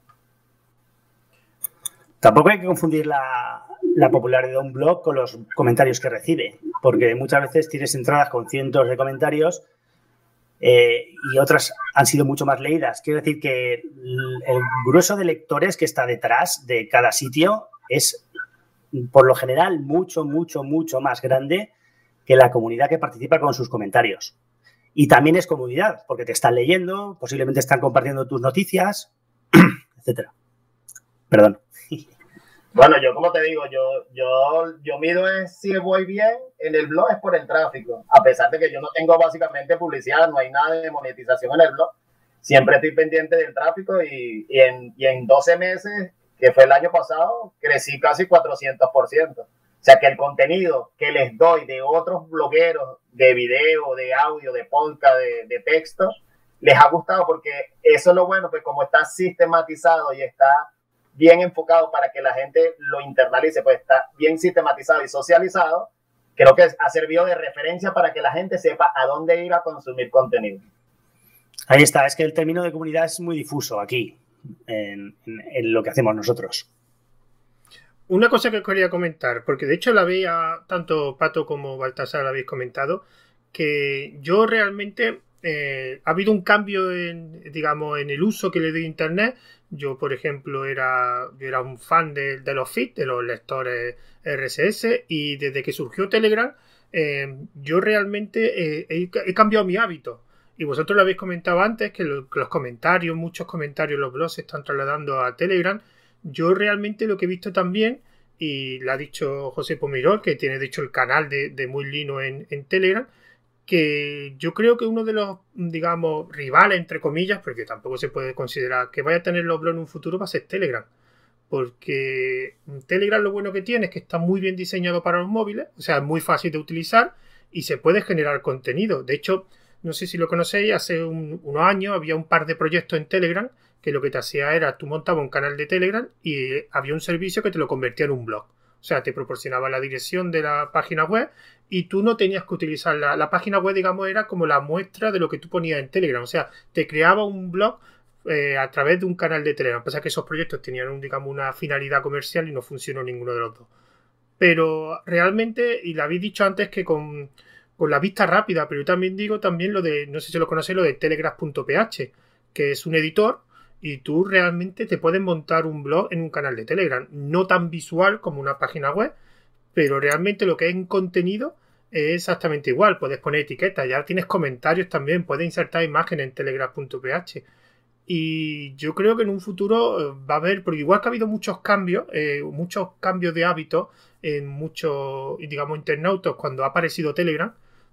Tampoco hay que confundir la, la popularidad de un blog con los comentarios que recibe, porque muchas veces tienes entradas con cientos de comentarios Eh, y otras han sido mucho más leídas. Quiero decir que el, el grueso de lectores que está detrás de cada sitio es, por lo general, mucho, mucho, mucho más grande que la comunidad que participa con sus comentarios. Y también es comunidad, porque te están leyendo, posiblemente están compartiendo tus noticias, etcétera. Perdón. Bueno, yo como te digo, yo, yo, yo mido es si voy bien en el blog es por el tráfico. A pesar de que yo no tengo básicamente publicidad, no hay nada de monetización en el blog. Siempre estoy pendiente del tráfico y, y, en, y en doce meses, que fue el año pasado, crecí casi cuatrocientos por ciento. O sea que el contenido que les doy de otros blogueros, de video, de audio, de podcast, de, de texto, les ha gustado porque eso es lo bueno, pues como está sistematizado y está bien enfocado para que la gente lo internalice, pues está bien sistematizado y socializado, creo que ha servido de referencia para que la gente sepa a dónde ir a consumir contenido. Ahí está, es que el término de comunidad es muy difuso aquí, en, en, en lo que hacemos nosotros. Una cosa que quería comentar, porque de hecho la veía, tanto Pato como Baltasar lo habéis comentado, que yo realmente eh, ha habido un cambio en, digamos, en el uso que le doy a Internet. Yo, por ejemplo, era, yo era un fan de, de los feeds, de los lectores R S S, y desde que surgió Telegram, eh, yo realmente eh, he, he cambiado mi hábito. Y vosotros lo habéis comentado antes, que, lo, que los comentarios, muchos comentarios, los blogs se están trasladando a Telegram. Yo realmente lo que he visto también, y lo ha dicho José Pomirol, que tiene de hecho el canal de, de Muy Linux en, en Telegram, que yo creo que uno de los, digamos, rivales, entre comillas, porque tampoco se puede considerar que vaya a tener los blogs en un futuro, va a ser Telegram. Porque Telegram lo bueno que tiene es que está muy bien diseñado para los móviles, o sea, es muy fácil de utilizar y se puede generar contenido. De hecho, no sé si lo conocéis, hace un, unos años había un par de proyectos en Telegram que lo que te hacía era, tú montabas un canal de Telegram y había un servicio que te lo convertía en un blog. O sea, te proporcionaba la dirección de la página web y tú no tenías que utilizar la, la página web, digamos, era como la muestra de lo que tú ponías en Telegram. O sea, te creaba un blog eh, a través de un canal de Telegram. Pasa que esos proyectos tenían, un, digamos, una finalidad comercial y no funcionó ninguno de los dos. Pero realmente, y lo habéis dicho antes que con, con la vista rápida, pero yo también digo también lo de, no sé si lo conocéis, lo de telegraph punto p h, que es un editor y tú realmente te puedes montar un blog en un canal de Telegram. No tan visual como una página web, pero realmente lo que es en contenido es exactamente igual. Puedes poner etiquetas, ya tienes comentarios también, puedes insertar imágenes en telegraph punto p h. Y yo creo que en un futuro va a haber, porque igual que ha habido muchos cambios, eh, muchos cambios de hábitos en muchos, digamos, internautas cuando ha aparecido Telegram,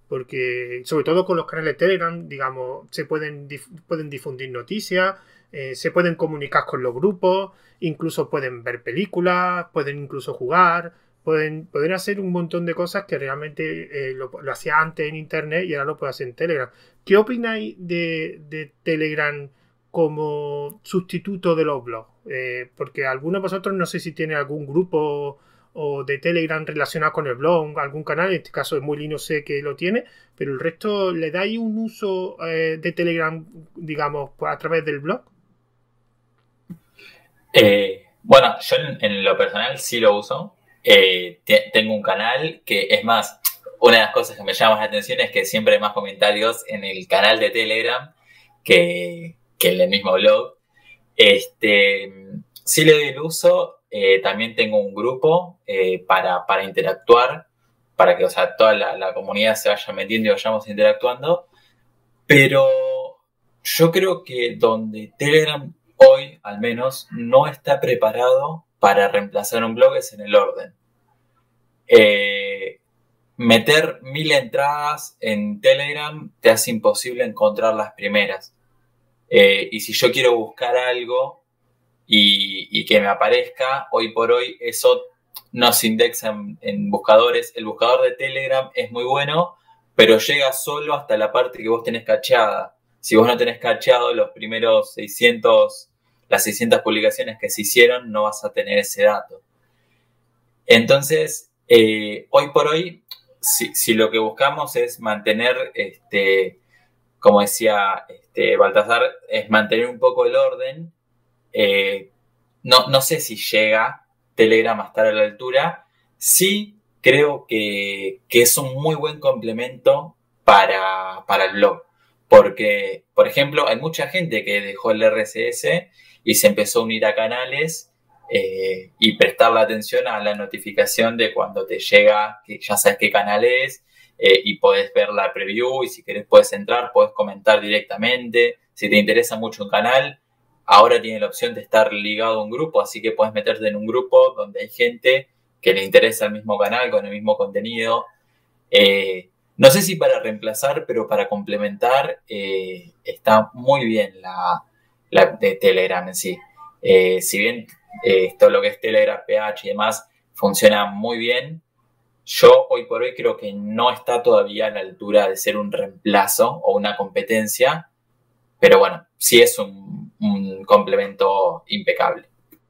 porque sobre todo con los canales de Telegram, digamos, se pueden, dif pueden difundir noticias, eh, se pueden comunicar con los grupos, incluso pueden ver películas, pueden incluso jugar, pueden, pueden hacer un montón de cosas que realmente eh, lo, lo hacía antes en Internet y ahora lo puede hacer en Telegram. ¿Qué opináis de, de Telegram como sustituto de los blogs? Eh, porque algunos de vosotros no sé si tiene algún grupo o de Telegram relacionado con el blog, algún canal, en este caso es muy lindo, sé que lo tiene, pero el resto, ¿le dais un uso eh, de Telegram, digamos, a través del blog? Eh, bueno, yo en, en lo personal sí lo uso. Eh, tengo un canal que, es más, una de las cosas que me llama la atención es que siempre hay más comentarios en el canal de Telegram que, que en el mismo blog. Este, sí le doy el uso. Eh, también tengo un grupo eh, para, para interactuar, para que, o sea, toda la, la comunidad se vaya metiendo y vayamos interactuando. Pero yo creo que donde Telegram hoy, al menos, no está preparado para reemplazar un blog es en el orden. Eh, meter mil entradas en Telegram te hace imposible encontrar las primeras. Eh, y si yo quiero buscar algo y, y que me aparezca, hoy por hoy eso no se indexa en, en buscadores. El buscador de Telegram es muy bueno, pero llega solo hasta la parte que vos tenés cacheada. Si vos no tenés cacheado los primeros seiscientos, las seiscientas publicaciones que se hicieron, no vas a tener ese dato. Entonces, eh, hoy por hoy, si, si lo que buscamos es mantener, este, como decía este, Baltasar, es mantener un poco el orden, eh, no, no sé si llega Telegram a estar a la altura. Sí creo que, que es un muy buen complemento para, para el blog. Porque, por ejemplo, hay mucha gente que dejó el R S S y se empezó a unir a canales eh, y prestarle atención a la notificación de cuando te llega, que ya sabes qué canal es, eh, y podés ver la preview, y si querés puedes entrar, podés comentar directamente. Si te interesa mucho un canal, ahora tiene la opción de estar ligado a un grupo, así que puedes meterte en un grupo donde hay gente que le interesa el mismo canal, con el mismo contenido. Eh, no sé si para reemplazar, pero para complementar, eh, está muy bien la, la de Telegram en sí. Eh, si bien eh, todo lo que es Telegram, P H y demás funciona muy bien, yo hoy por hoy creo que no está todavía a la altura de ser un reemplazo o una competencia, pero bueno, sí es un, un complemento impecable.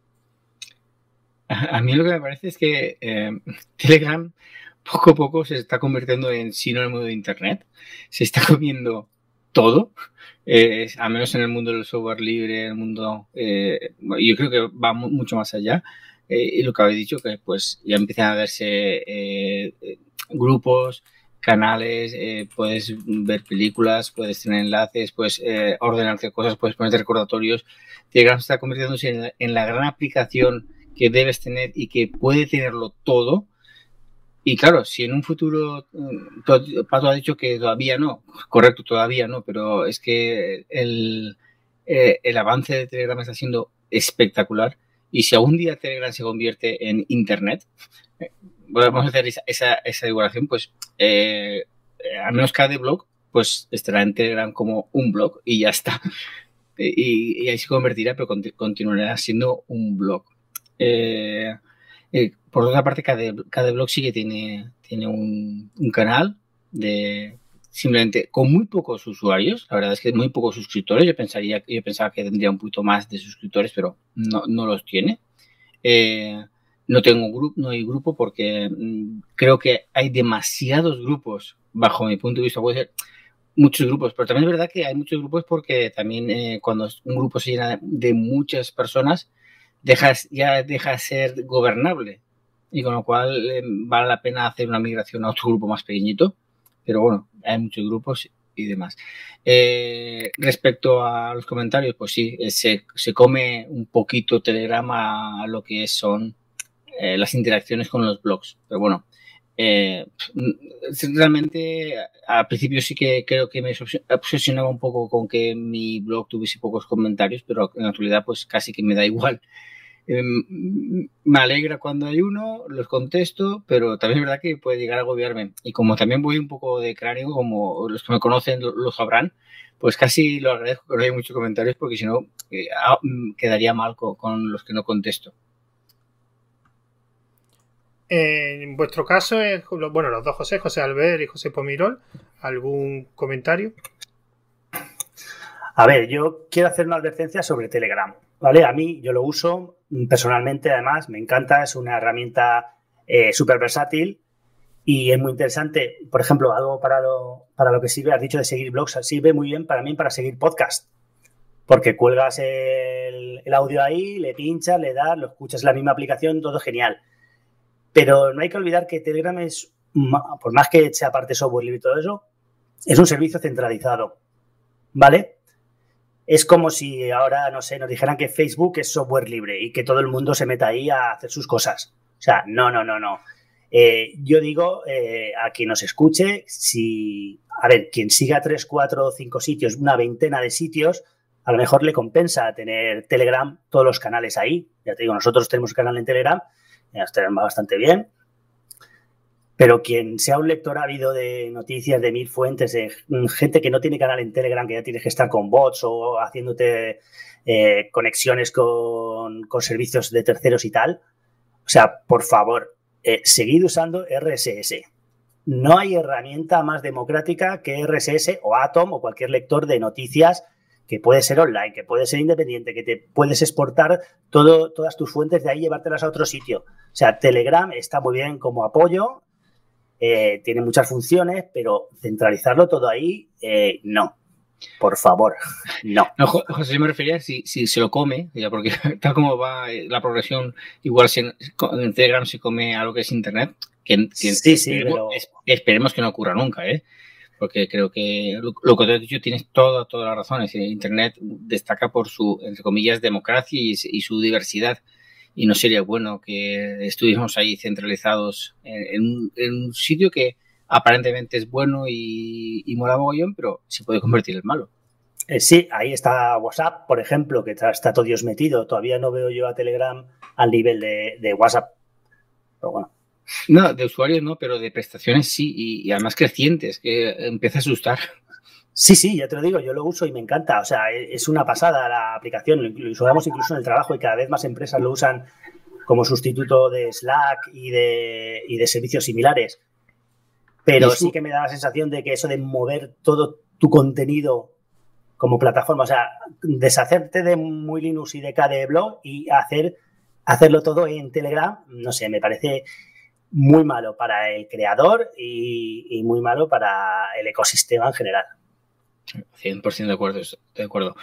A mí lo que me parece es que eh, Telegram poco a poco se está convirtiendo en sinónimo de Internet. Se está comiendo todo, eh, al menos en el mundo del software libre, en el mundo, eh, yo creo que va mu mucho más allá. Eh, y lo que habéis dicho, que pues ya empiezan a verse eh, grupos, canales, eh, puedes ver películas, puedes tener enlaces, puedes eh, ordenarte cosas, puedes ponerte recordatorios. Telegram está convirtiéndose en, en la gran aplicación que debes tener y que puede tenerlo todo. Y claro, si en un futuro, Pato ha dicho que todavía no, correcto, todavía no, pero es que el, eh, el avance de Telegram está siendo espectacular. Y si algún día Telegram se convierte en Internet, eh, vamos a hacer esa, esa, esa divulgación, pues eh, al menos cada blog pues estará en Telegram como un blog y ya está. Y, y ahí se convertirá, pero continuará siendo un blog. Eh, eh, por otra parte, cada, cada blog sí que tiene, tiene un, un canal de simplemente con muy pocos usuarios. La verdad es que muy pocos suscriptores. Yo pensaría, yo pensaba que tendría un poquito más de suscriptores, pero no, no los tiene. Eh, no tengo grupo, no hay grupo porque mmm, creo que hay demasiados grupos bajo mi punto de vista. Puede ser muchos grupos, pero también es verdad que hay muchos grupos porque también eh, cuando un grupo se llena de muchas personas, dejas, ya deja de ser gobernable y con lo cual eh, vale la pena hacer una migración a otro grupo más pequeñito, pero bueno, hay muchos grupos y demás. Eh, respecto a los comentarios, pues sí, se, se come un poquito Telegram a lo que son eh, las interacciones con los blogs, pero bueno, eh, realmente al principio sí que creo que me obsesionaba un poco con que mi blog tuviese pocos comentarios, pero en la actualidad pues casi que me da igual. eh, me alegra cuando hay uno, los contesto, pero también es verdad que puede llegar a agobiarme. Y como también voy un poco de cráneo, como los que me conocen lo, lo sabrán, pues casi lo agradezco que no haya muchos comentarios, porque si no, eh, quedaría mal con, con los que no contesto. En vuestro caso, bueno, los dos José, José Albert y José Pomirol, ¿algún comentario? A ver, yo quiero hacer una advertencia sobre Telegram, ¿vale? A mí, yo lo uso personalmente, además, me encanta, es una herramienta eh, súper versátil y es muy interesante. Por ejemplo, algo para lo, para lo que sirve, has dicho de seguir blogs, sirve muy bien para mí para seguir podcast, porque cuelgas el, el audio ahí, le pinchas, le das, lo escuchas en la misma aplicación, todo genial. Pero no hay que olvidar que Telegram es, por más que sea parte software libre y todo eso, es un servicio centralizado, ¿vale? Es como si ahora, no sé, nos dijeran que Facebook es software libre y que todo el mundo se meta ahí a hacer sus cosas. O sea, no, no, no, no. Eh, yo digo eh, a quien nos escuche, si, a ver, quien siga tres, cuatro, cinco sitios, una veintena de sitios, a lo mejor le compensa tener Telegram, todos los canales ahí. Ya te digo, nosotros tenemos un canal en Telegram, ya está bastante bien. Pero quien sea un lector ávido de noticias de mil fuentes, de gente que no tiene canal en Telegram, que ya tienes que estar con bots o haciéndote eh, conexiones con, con servicios de terceros y tal, o sea, por favor, eh, seguid usando R S S. No hay herramienta más democrática que R S S o Atom o cualquier lector de noticias que puede ser online, que puede ser independiente, que te puedes exportar todo, todas tus fuentes de ahí y llevártelas a otro sitio. O sea, Telegram está muy bien como apoyo, eh, tiene muchas funciones, pero centralizarlo todo ahí, eh, no. Por favor, no. No, José, yo me refería si, si se lo come, ya porque tal como va la progresión, igual si en, en Telegram se come algo que es Internet, que, que sí, esperemos, sí, pero... esperemos que no ocurra nunca, ¿eh? Porque creo que lo, lo que te he dicho tienes toda, toda la razón. Es decir, Internet destaca por su, entre comillas, democracia y, y su diversidad. Y no sería bueno que estuviésemos ahí centralizados en, en, un, en un sitio que aparentemente es bueno y, y mola mogollón, pero se puede convertir en malo. Eh, sí, ahí está WhatsApp, por ejemplo, que está, está todo Dios metido. Todavía no veo yo a Telegram al nivel de, de WhatsApp. Pero bueno. No, de usuarios no, pero de prestaciones sí, y, y además crecientes, que empieza a asustar. Sí, sí, ya te lo digo, yo lo uso y me encanta. O sea, es una pasada la aplicación. Lo usamos incluso en el trabajo y cada vez más empresas lo usan como sustituto de Slack y de, y de servicios similares. Pero sí que me da la sensación de que eso de mover todo tu contenido como plataforma, o sea, deshacerte de muy Linux y de K D Blog y hacer, hacerlo todo en Telegram, no sé, me parece muy malo para el creador y, y muy malo para el ecosistema en general. cien por ciento de acuerdo, de acuerdo.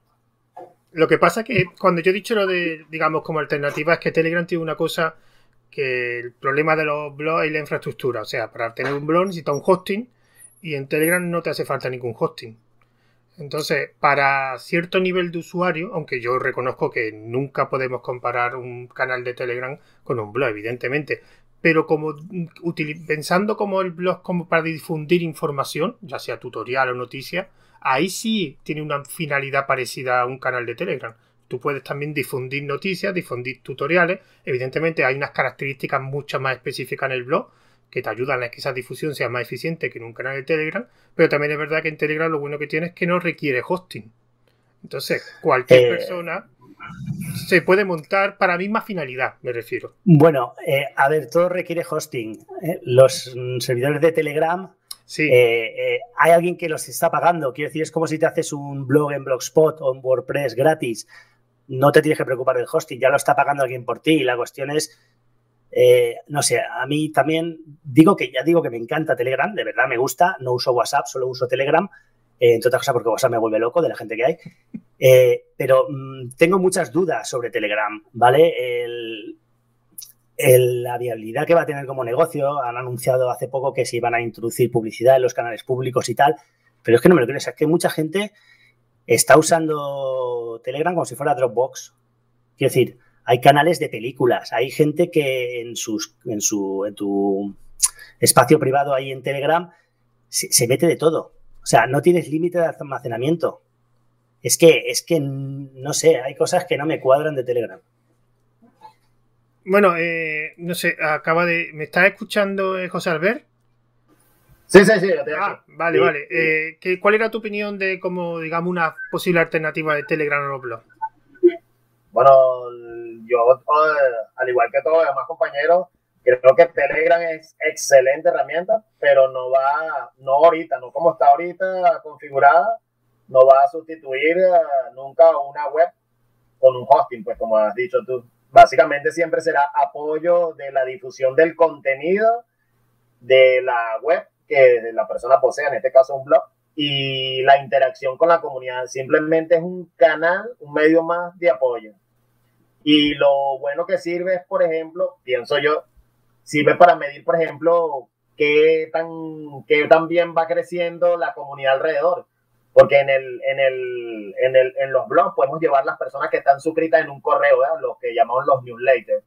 Lo que pasa es que cuando yo he dicho lo de, digamos, como alternativa, es que Telegram tiene una cosa que el problema de los blogs es la infraestructura. O sea, para tener un blog necesitas un hosting y en Telegram no te hace falta ningún hosting. Entonces, para cierto nivel de usuario, aunque yo reconozco que nunca podemos comparar un canal de Telegram con un blog, evidentemente, pero como pensando como el blog como para difundir información, ya sea tutorial o noticias, ahí sí tiene una finalidad parecida a un canal de Telegram. Tú puedes también difundir noticias, difundir tutoriales. Evidentemente hay unas características mucho más específicas en el blog que te ayudan a que esa difusión sea más eficiente que en un canal de Telegram, pero también es verdad que en Telegram lo bueno que tiene es que no requiere hosting. Entonces, cualquier eh... persona se puede montar para la misma finalidad, me refiero. Bueno, eh, a ver, todo requiere hosting. Eh, los mm, servidores de Telegram, sí. eh, eh, hay alguien que los está pagando. Quiero decir, es como si te haces un blog en Blogspot o en WordPress gratis. No te tienes que preocupar del hosting, ya lo está pagando alguien por ti. Y la cuestión es, eh, no sé, a mí también digo que ya digo que me encanta Telegram, de verdad me gusta. No uso WhatsApp, solo uso Telegram. Eh, entre otras cosas porque WhatsApp me vuelve loco de la gente que hay. Eh, pero mmm, tengo muchas dudas sobre Telegram, ¿vale? El, el, la viabilidad que va a tener como negocio, han anunciado hace poco que se iban a introducir publicidad en los canales públicos y tal, pero es que no me lo creo, es que mucha gente está usando Telegram como si fuera Dropbox. Quiero decir, hay canales de películas, hay gente que en, sus, en, su, en tu espacio privado ahí en Telegram se, se mete de todo. O sea, no tienes límite de almacenamiento. Es que, es que, no sé, hay cosas que no me cuadran de Telegram. Bueno, eh, no sé, acaba de... ¿Me estás escuchando, eh, José Albert? Sí, sí, sí, yo estoy Ah, aquí. vale, Sí. vale. Eh, ¿qué, ¿Cuál era tu opinión de como, digamos, una posible alternativa de Telegram o los blogs? Bueno, yo, eh, al igual que todos los demás compañeros, creo que Telegram es excelente herramienta, pero no va, no ahorita, no como está ahorita configurada, no va a sustituir uh, nunca una web con un hosting, pues como has dicho tú. Básicamente siempre será apoyo de la difusión del contenido de la web que la persona posea, en este caso un blog, y la interacción con la comunidad. Simplemente es un canal, un medio más de apoyo. Y lo bueno que sirve es, por ejemplo, pienso yo, sirve para medir, por ejemplo, qué tan, qué tan bien va creciendo la comunidad alrededor. Porque en, el, en, el, en, el, en los blogs podemos llevar las personas que están suscritas en un correo, ¿verdad? Los que llamamos los newsletters.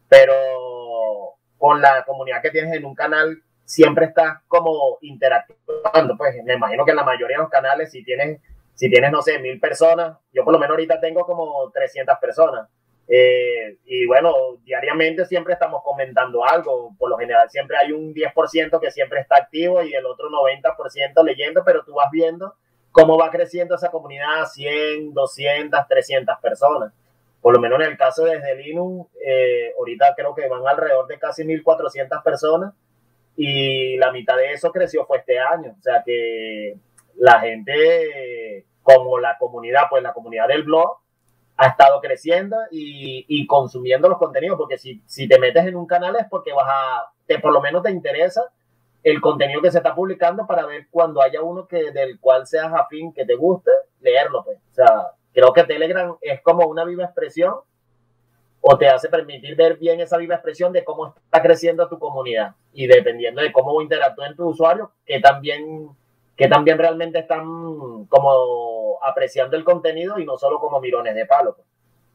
Pero con la comunidad que tienes en un canal, siempre estás como interactuando. Pues me imagino que en la mayoría de los canales, si tienes, si tienes no sé, mil personas, yo por lo menos ahorita tengo como trescientas personas. Eh, y bueno, diariamente siempre estamos comentando algo. Por lo general siempre hay un diez por ciento que siempre está activo y el otro noventa por ciento leyendo, pero tú vas viendo cómo va creciendo esa comunidad a cien, doscientas, trescientas personas. Por lo menos en el caso de Linux, eh, ahorita creo que van alrededor de casi mil cuatrocientas personas y la mitad de eso creció fue este año. O sea que la gente, como la comunidad, pues la comunidad del blog, ha estado creciendo y, y consumiendo los contenidos, porque si, si te metes en un canal es porque vas a, te, por lo menos te interesa el contenido que se está publicando para ver cuando haya uno que del cual seas afín, que te guste, leerlo. Pues. O sea, creo que Telegram es como una viva expresión o te hace permitir ver bien esa viva expresión de cómo está creciendo tu comunidad y dependiendo de cómo interactúen tus usuarios, que también, que también realmente están como apreciando el contenido y no solo como mirones de palo. Pues.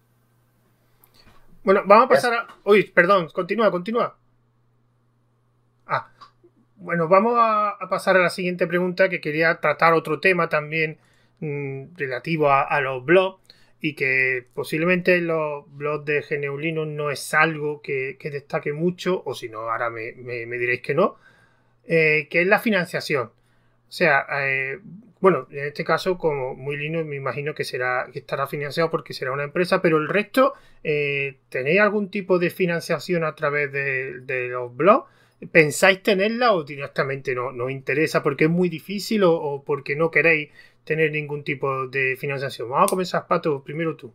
Bueno, vamos a pasar a... Uy, perdón, continúa, continúa. Ah, bueno, vamos a, a pasar a la siguiente pregunta, que quería tratar otro tema también mmm, relativo a, a los blogs y que posiblemente los blogs de G N U Linux no es algo que, que destaque mucho, o si no, ahora me, me, me diréis que no, eh, que es la financiación. O sea, eh, bueno, en este caso, como muy Linux, me imagino que será que estará financiado porque será una empresa, pero el resto, eh, ¿tenéis algún tipo de financiación a través de, de los blogs? ¿Pensáis tenerla o directamente no, no os interesa porque es muy difícil o, o porque no queréis tener ningún tipo de financiación? Vamos a comenzar, Pato, primero tú.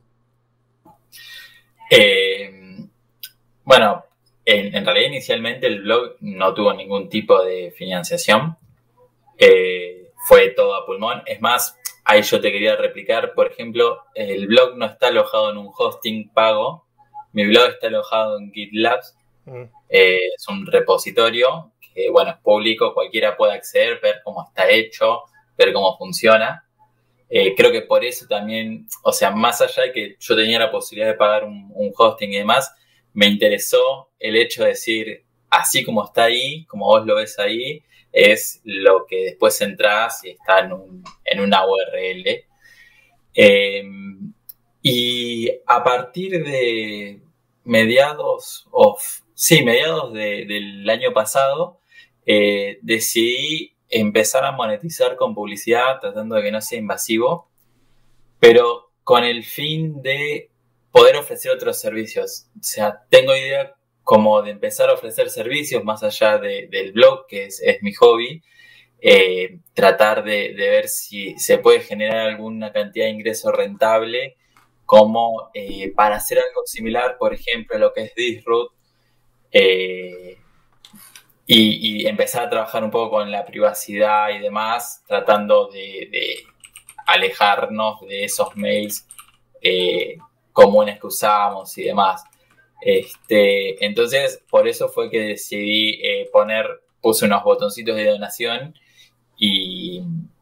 Eh, bueno, en, en realidad inicialmente el blog no tuvo ningún tipo de financiación. Eh, fue todo a pulmón. Es más, ahí yo te quería replicar, por ejemplo, el blog no está alojado en un hosting pago. Mi blog está alojado en GitLab. Mm. Eh, es un repositorio que, bueno, es público, cualquiera puede acceder, ver cómo está hecho, ver cómo funciona. Eh, creo que por eso también, o sea, más allá de que yo tenía la posibilidad de pagar un, un hosting y demás, me interesó el hecho de decir, así como está ahí, como vos lo ves ahí, es lo que después entras y está en, un, en una U R L. Eh, y a partir de mediados, of, sí, mediados de, del año pasado, eh, decidí empezar a monetizar con publicidad, tratando de que no sea invasivo, pero con el fin de poder ofrecer otros servicios. O sea, tengo idea como de empezar a ofrecer servicios más allá de, del blog, que es, es mi hobby, eh, tratar de, de ver si se puede generar alguna cantidad de ingreso rentable, como eh, para hacer algo similar, por ejemplo, a lo que es Disroot, eh, y, y empezar a trabajar un poco con la privacidad y demás, tratando de, de alejarnos de esos mails eh, comunes que usábamos y demás. Este, entonces, por eso fue que decidí eh, poner, puse unos botoncitos de donación y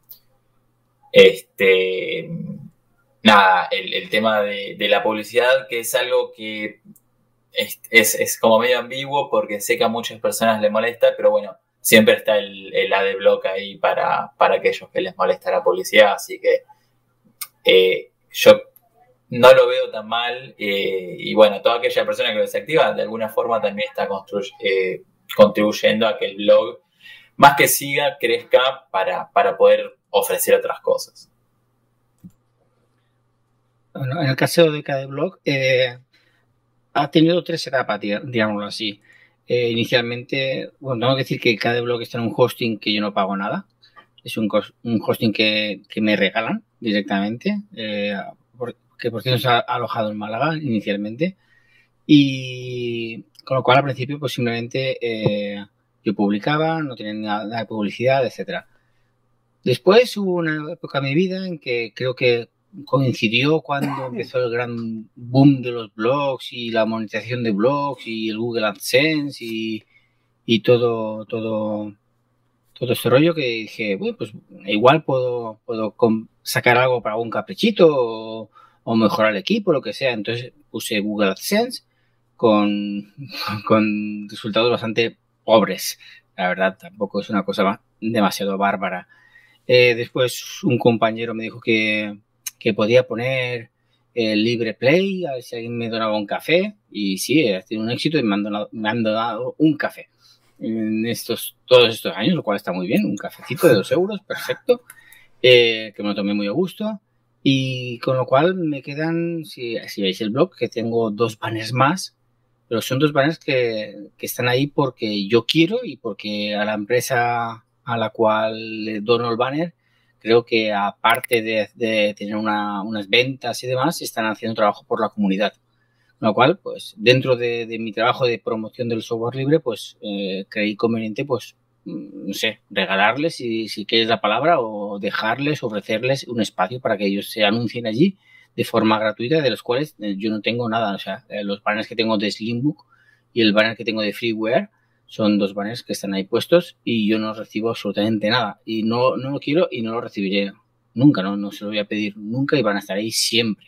este, nada, el, el tema de, de la publicidad, que es algo que es, es, es como medio ambiguo porque sé que a muchas personas les molesta, pero bueno, siempre está el, el adblock ahí para, para aquellos que les molesta la publicidad, así que eh, yo no lo veo tan mal. Eh, y bueno, toda aquella persona que lo desactiva, de alguna forma también está construy- eh, contribuyendo a que el blog, más que siga, crezca para, para poder ofrecer otras cosas. Bueno, en el caso de KDeblog, eh, ha tenido tres etapas, digámoslo así. Eh, inicialmente, bueno, tengo que decir que KDeblog está en un hosting que yo no pago nada. Es un, un hosting que, que me regalan directamente, eh, por, que por cierto se ha alojado en Málaga inicialmente. Y con lo cual al principio pues simplemente eh, yo publicaba, no tenía nada de publicidad, etcétera. Después hubo una época en mi vida en que creo que coincidió cuando empezó el gran boom de los blogs y la monetización de blogs y el Google AdSense y, y todo, todo, todo este rollo, que dije, bueno, pues igual puedo, puedo sacar algo para un caprichito o, o mejorar el equipo, lo que sea. Entonces puse Google AdSense con, con resultados bastante pobres. La verdad, tampoco es una cosa demasiado bárbara. Eh, después un compañero me dijo que, que podía poner el Libre Play, a ver si alguien me donaba un café. Y sí, ha sido un éxito y me han donado, me han donado un café en estos, todos estos años, lo cual está muy bien. Un cafecito de dos euros, perfecto, eh, que me lo tomé muy a gusto. Y con lo cual me quedan, si, si veis el blog, que tengo dos banners más, pero son dos banners que, que están ahí porque yo quiero y porque a la empresa a la cual le dono el banner, creo que aparte de, de tener una, unas ventas y demás, están haciendo trabajo por la comunidad. Con lo cual, pues dentro de, de mi trabajo de promoción del software libre, pues eh, creí conveniente, pues, no sé, regalarles, si, si quieres la palabra, o dejarles, ofrecerles un espacio para que ellos se anuncien allí de forma gratuita, de los cuales yo no tengo nada. O sea, los banners que tengo de Slimbook y el banner que tengo de Freeware son dos banners que están ahí puestos y yo no recibo absolutamente nada. Y no, no lo quiero y no lo recibiré nunca, no, no se lo voy a pedir nunca y van a estar ahí siempre.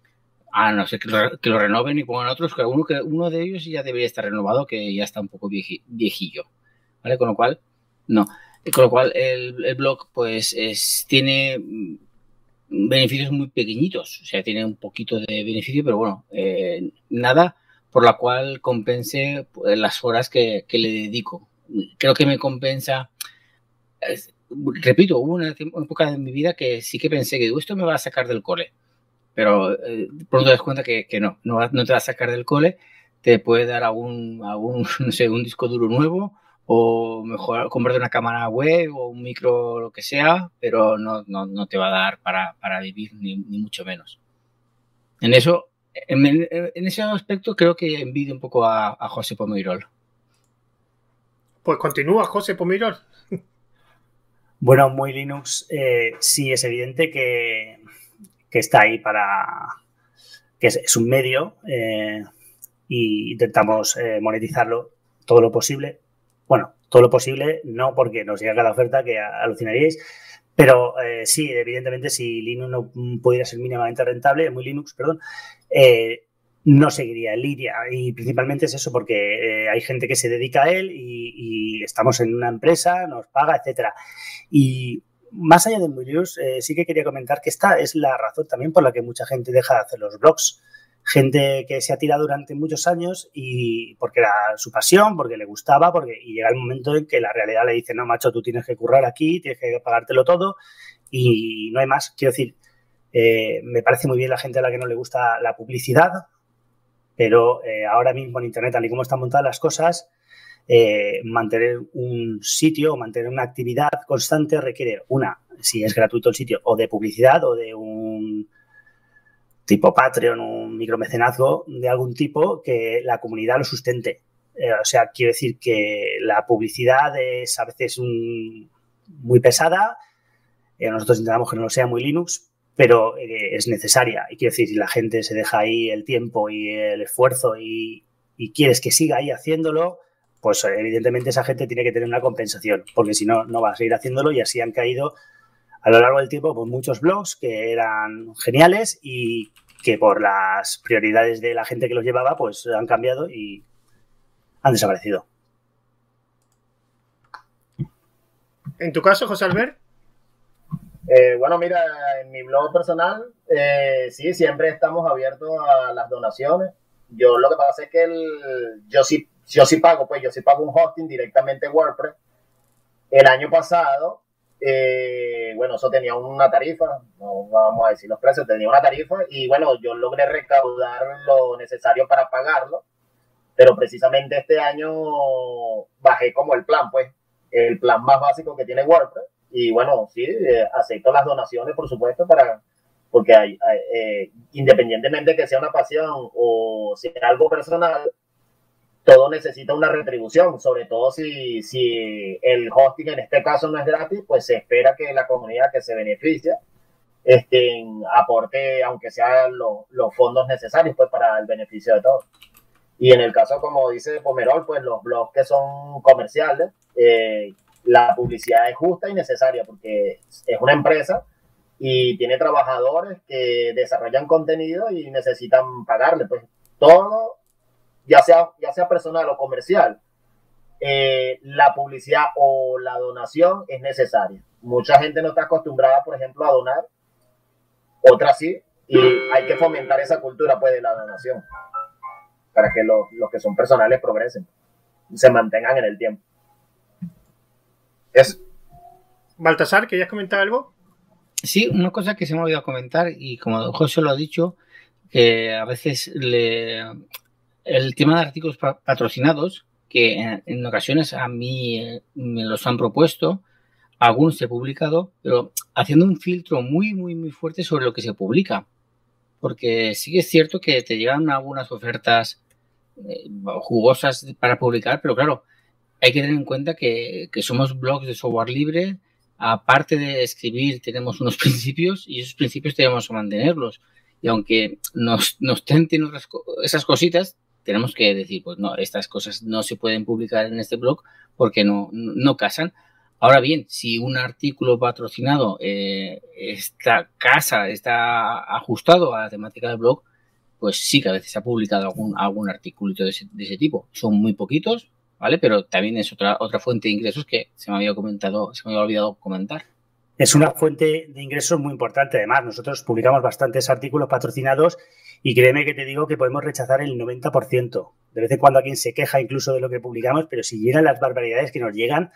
A no ser que lo, que lo renoven y pongan otros, que uno, que uno de ellos ya debería estar renovado, que ya está un poco vieji, viejillo. ¿Vale? Con lo cual, no. Con lo cual, el, el blog, pues, es, tiene beneficios muy pequeñitos. O sea, tiene un poquito de beneficio, pero bueno, eh, nada por la cual compense pues, las horas que, que le dedico. Creo que me compensa. Es, repito, hubo una época de mi vida que sí que pensé que esto me va a sacar del cole. Pero eh, pronto te das cuenta que, que no, no, no te va a sacar del cole, te puede dar algún, algún, no sé, un disco duro nuevo o mejor comprarte una cámara web o un micro, lo que sea, pero no, no, no te va a dar para, para vivir, ni, ni mucho menos. En eso, en, en ese aspecto creo que envidio un poco a, a José Pomirol. Pues continúa, José Pomirol. Bueno, muy Linux, eh, sí es evidente que, que está ahí para... que es, es un medio eh, y intentamos eh, monetizarlo todo lo posible. Bueno, todo lo posible, no porque nos llega cada oferta que alucinaríais, pero eh, sí, evidentemente, si Linux no pudiera ser mínimamente rentable, muy Linux, perdón, eh, no seguiría en línea. Y principalmente es eso, porque eh, hay gente que se dedica a él y, y estamos en una empresa, nos paga, etcétera. Y más allá de muy Linux, eh, sí que quería comentar que esta es la razón también por la que mucha gente deja de hacer los blogs. Gente que se ha tirado durante muchos años y porque era su pasión, porque le gustaba, porque y llega el momento en que la realidad le dice, no, macho, tú tienes que currar aquí, tienes que pagártelo todo y no hay más. Quiero decir, eh, me parece muy bien la gente a la que no le gusta la publicidad, pero eh, ahora mismo en Internet, tal y como están montadas las cosas, eh, mantener un sitio o mantener una actividad constante requiere una, si es gratuito el sitio, o de publicidad o de un tipo Patreon, un micromecenazgo de algún tipo que la comunidad lo sustente. Eh, o sea, quiero decir que la publicidad es a veces un, muy pesada. Eh, nosotros intentamos que no lo sea muy Linux, pero eh, es necesaria. Y quiero decir, si la gente se deja ahí el tiempo y el esfuerzo y, y quieres que siga ahí haciéndolo, pues evidentemente esa gente tiene que tener una compensación, porque si no, no va a seguir haciéndolo y así han caído a lo largo del tiempo pues, muchos blogs que eran geniales y que por las prioridades de la gente que los llevaba pues han cambiado y han desaparecido. ¿En tu caso, José Albert? Eh, Eh, bueno, mira, en mi blog personal, eh, sí, siempre estamos abiertos a las donaciones. Yo lo que pasa es que el, yo sí, yo sí pago, pues yo sí pago un hosting directamente en WordPress. El año pasado, eh, bueno, eso tenía una tarifa, no vamos a decir los precios, tenía una tarifa y bueno, yo logré recaudar lo necesario para pagarlo, pero precisamente este año bajé como el plan, pues, el plan más básico que tiene WordPress. Y bueno, sí, eh, acepto las donaciones, por supuesto, para, porque hay, hay eh, independientemente de que sea una pasión o sea algo personal, todo necesita una retribución, sobre todo si, si el hosting en este caso no es gratis, pues se espera que la comunidad que se beneficia este, aporte, aunque sean lo, los fondos necesarios pues, para el beneficio de todos. Y en el caso, como dice Pomerol, pues los blogs que son comerciales, eh, la publicidad es justa y necesaria porque es una empresa y tiene trabajadores que desarrollan contenido y necesitan pagarle. Pues todo, ya sea, ya sea personal o comercial, eh, la publicidad o la donación es necesaria. Mucha gente no está acostumbrada, por ejemplo, a donar, otras sí, y hay que fomentar esa cultura pues, de la donación para que los, los que son personales progresen y se mantengan en el tiempo. Eso. Baltasar, ¿querías comentar algo? Sí, una cosa que se me ha olvidado comentar y como José lo ha dicho, que a veces le, el tema de artículos patrocinados, que en, en ocasiones a mí eh, me los han propuesto, algunos he publicado, pero haciendo un filtro muy, muy, muy fuerte sobre lo que se publica. Porque sí que es cierto que te llegan algunas ofertas eh, jugosas para publicar, pero claro, hay que tener en cuenta que, que somos blogs de software libre. Aparte de escribir, tenemos unos principios y esos principios tenemos que mantenerlos. Y aunque nos, nos tenten otras, esas cositas, tenemos que decir, pues no, estas cosas no se pueden publicar en este blog porque no, no casan. Ahora bien, si un artículo patrocinado eh, está, casa, está ajustado a la temática del blog, pues sí que a veces se ha publicado algún, algún articulito de ese, de ese tipo. Son muy poquitos, ¿vale? Pero también es otra, otra fuente de ingresos que se me había comentado, se me había olvidado comentar. Es una fuente de ingresos muy importante. Además, nosotros publicamos bastantes artículos patrocinados y créeme que te digo que podemos rechazar el noventa por ciento. De vez en cuando alguien se queja incluso de lo que publicamos, pero si llegan las barbaridades que nos llegan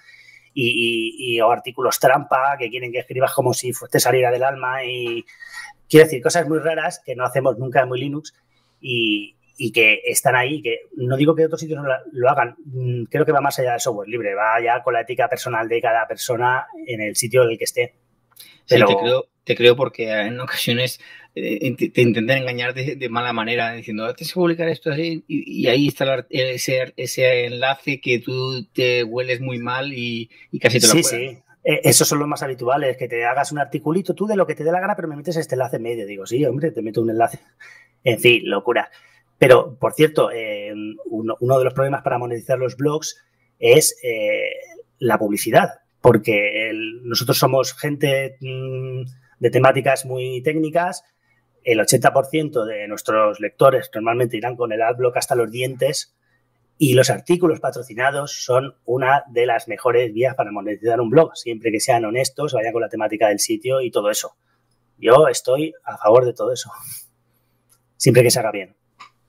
y, y, y o artículos trampa que quieren que escribas como si te saliera del alma y quiero decir cosas muy raras que no hacemos nunca en Muy Linux y y que están ahí, que no digo que otros sitios no lo hagan, creo que va más allá del software libre, va ya con la ética personal de cada persona en el sitio en el que esté. Pero... Sí, te creo, te creo porque en ocasiones eh, te, te intentan engañar de, de mala manera diciendo, tienes que publicar esto así y, y ahí está la, ese, ese enlace que tú te hueles muy mal y, y casi te lo Sí, fueran. sí. Eh, esos son los más habituales, que te hagas un articulito tú de lo que te dé la gana, pero me metes este enlace en medio. Digo, sí, hombre, te meto un enlace. En fin, locura. Pero, por cierto, eh, uno, uno de los problemas para monetizar los blogs es eh, la publicidad, porque el, nosotros somos gente mmm, de temáticas muy técnicas, el ochenta por ciento de nuestros lectores normalmente irán con el adblock hasta los dientes y los artículos patrocinados son una de las mejores vías para monetizar un blog, siempre que sean honestos, vayan con la temática del sitio y todo eso. Yo estoy a favor de todo eso, siempre que se haga bien.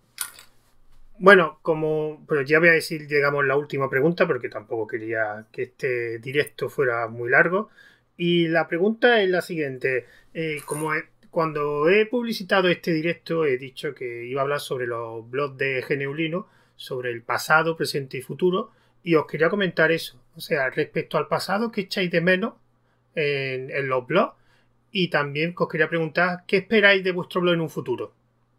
Bueno, como pero ya voy a decir, llegamos a la última pregunta porque tampoco quería que este directo fuera muy largo. Y la pregunta es la siguiente. Eh, como he, cuando he publicitado este directo he dicho que iba a hablar sobre los blogs de G N U Linux, sobre el pasado, presente y futuro. Y os quería comentar eso. O sea, respecto al pasado, ¿qué echáis de menos en, en los blogs? Y también os quería preguntar, ¿qué esperáis de vuestro blog en un futuro?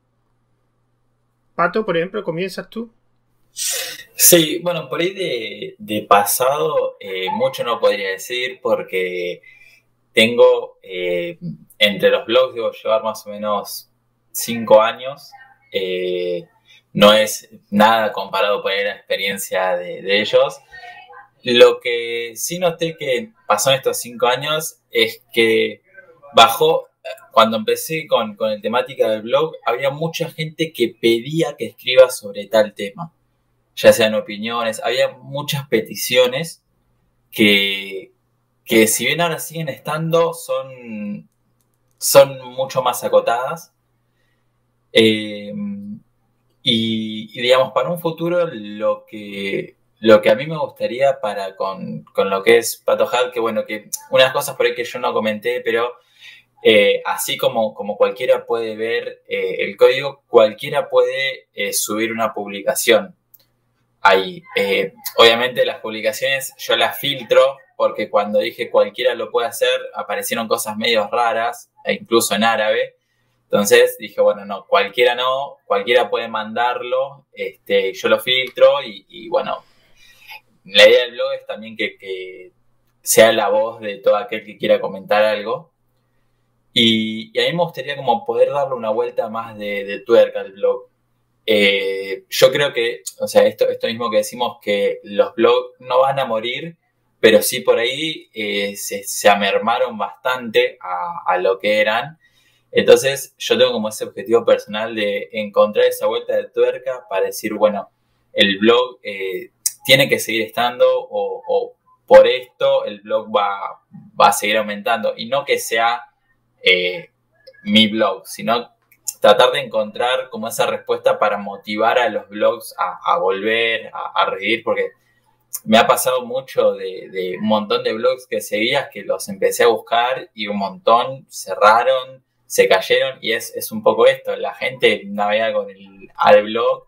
Pato, por ejemplo, ¿comienzas tú? Sí, bueno, por ahí de, de pasado eh, mucho no podría decir porque tengo, eh, entre los blogs debo llevar más o menos cinco años. Eh, no es nada comparado con la experiencia de, de ellos. Lo que sí noté que pasó en estos cinco años es que bajó. Cuando empecé con, con la temática del blog, había mucha gente que pedía que escriba sobre tal tema, ya sean opiniones, había muchas peticiones que, que si bien ahora siguen estando, son, son mucho más acotadas. Eh, y, y, digamos, para un futuro, lo que, lo que a mí me gustaría para con, con lo que es Patohat, que bueno, que unas cosas por ahí que yo no comenté, pero eh, así como, como cualquiera puede ver eh, el código, cualquiera puede eh, subir una publicación ahí. Eh, obviamente las publicaciones yo las filtro, porque cuando dije cualquiera lo puede hacer, aparecieron cosas medio raras, e incluso en árabe. Entonces dije, bueno, no, cualquiera no, cualquiera puede mandarlo, este, yo lo filtro y, y bueno, la idea del blog es también que, que sea la voz de todo aquel que quiera comentar algo. Y, y a mí me gustaría como poder darle una vuelta más de, de tuerca al blog. Eh, yo creo que, o sea, esto, esto mismo que decimos, que los blogs no van a morir, pero sí por ahí eh, se, se amermaron bastante a, a lo que eran. Entonces yo tengo como ese objetivo personal de encontrar esa vuelta de tuerca para decir, bueno, el blog eh, tiene que seguir estando o, o por esto el blog va, va a seguir aumentando. Y no que sea eh, mi blog, sino tratar de encontrar como esa respuesta para motivar a los blogs a, a volver, a, a reír, porque me ha pasado mucho de, de un montón de blogs que seguías que los empecé a buscar y un montón cerraron, se cayeron, y es, es un poco esto, la gente navega con el adblock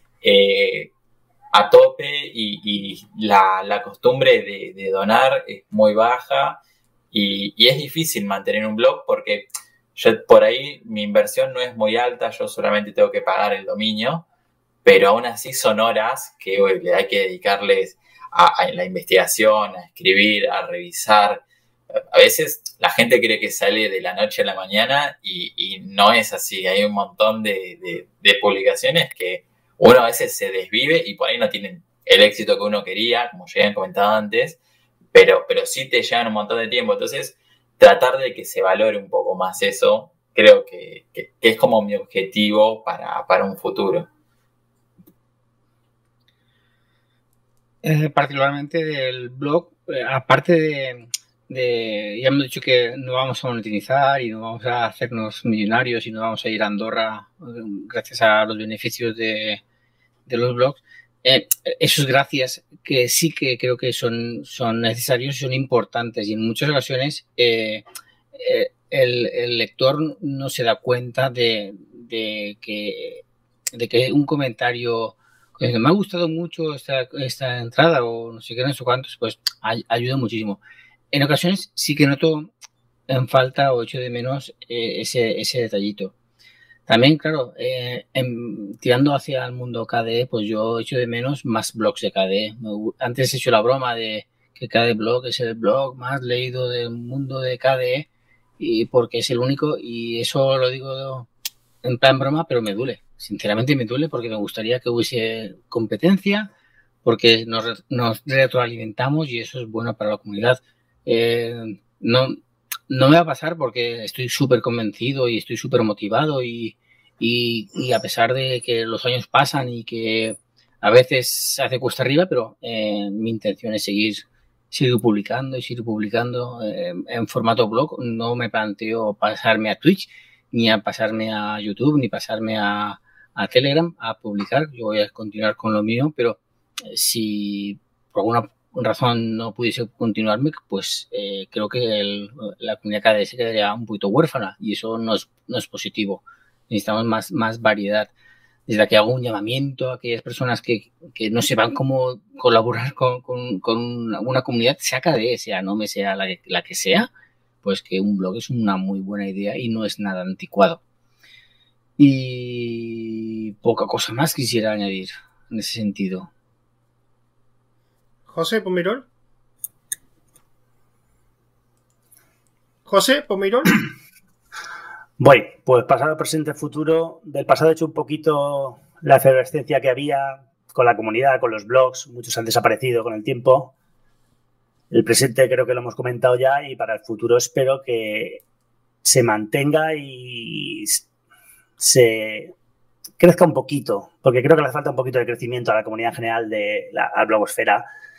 eh, a tope y, y la, la costumbre de, de donar es muy baja y, y es difícil mantener un blog porque yo por ahí mi inversión no es muy alta, yo solamente tengo que pagar el dominio, pero aún así son horas que oye, hay que dedicarles a, a la investigación, a escribir, a revisar. A veces la gente cree que sale de la noche a la mañana y, y no es así. Hay un montón de, de, de publicaciones que uno a veces se desvive y por ahí no tienen el éxito que uno quería, como ya habían comentado antes, pero, pero sí te llevan un montón de tiempo. Entonces, tratar de que se valore un poco más eso, creo que, que, que es como mi objetivo para, para un futuro. Eh, particularmente del blog, eh, aparte de, de, ya hemos dicho que no vamos a monetizar y no vamos a hacernos millonarios y no vamos a ir a Andorra eh, gracias a los beneficios de, de los blogs, eh, esos gracias que sí que creo que son, son necesarios y son importantes, y en muchas ocasiones eh, eh, el, el lector no se da cuenta de, de, que, de que un comentario que me ha gustado mucho esta, esta entrada o no sé qué, no sé cuántos, pues ay, ayuda muchísimo. En ocasiones sí que noto en falta o echo de menos eh, ese, ese detallito. También, claro, eh, en, tirando hacia el mundo K D E, pues yo echo de menos más blogs de K D E. Antes he hecho la broma de que K D E Blog es el blog más leído del mundo de K D E, y porque es el único, y eso lo digo en plan broma, pero me duele. Sinceramente me duele porque me gustaría que hubiese competencia, porque nos, nos retroalimentamos y eso es bueno para la comunidad. Eh, no... No me va a pasar porque estoy súper convencido y estoy súper motivado y, y, y a pesar de que los años pasan y que a veces se hace cuesta arriba, pero eh, mi intención es seguir, seguir publicando y seguir publicando eh, en formato blog. No me planteo pasarme a Twitch, ni a pasarme a YouTube, ni pasarme a, a Telegram a publicar. Yo voy a continuar con lo mío, pero eh, si por alguna razón no pudiese continuarme, pues eh, creo que el, la comunidad K D E se quedaría un poquito huérfana y eso no es, no es positivo. Necesitamos más, más variedad. Desde aquí hago un llamamiento a aquellas personas que, que no sepan cómo colaborar con, con, con una comunidad, sea K D E, sea no me sea la, la que sea, pues que un blog es una muy buena idea y no es nada anticuado. Y poca cosa más quisiera añadir en ese sentido. José Pomirol. José Pomirol. Voy, pues pasado, presente, futuro. Del pasado he hecho un poquito la efervescencia que había con la comunidad, con los blogs. Muchos han desaparecido con el tiempo. El presente creo que lo hemos comentado ya y para el futuro espero que se mantenga y se crezca un poquito, porque creo que le falta un poquito de crecimiento a la comunidad en general de la a blogosfera.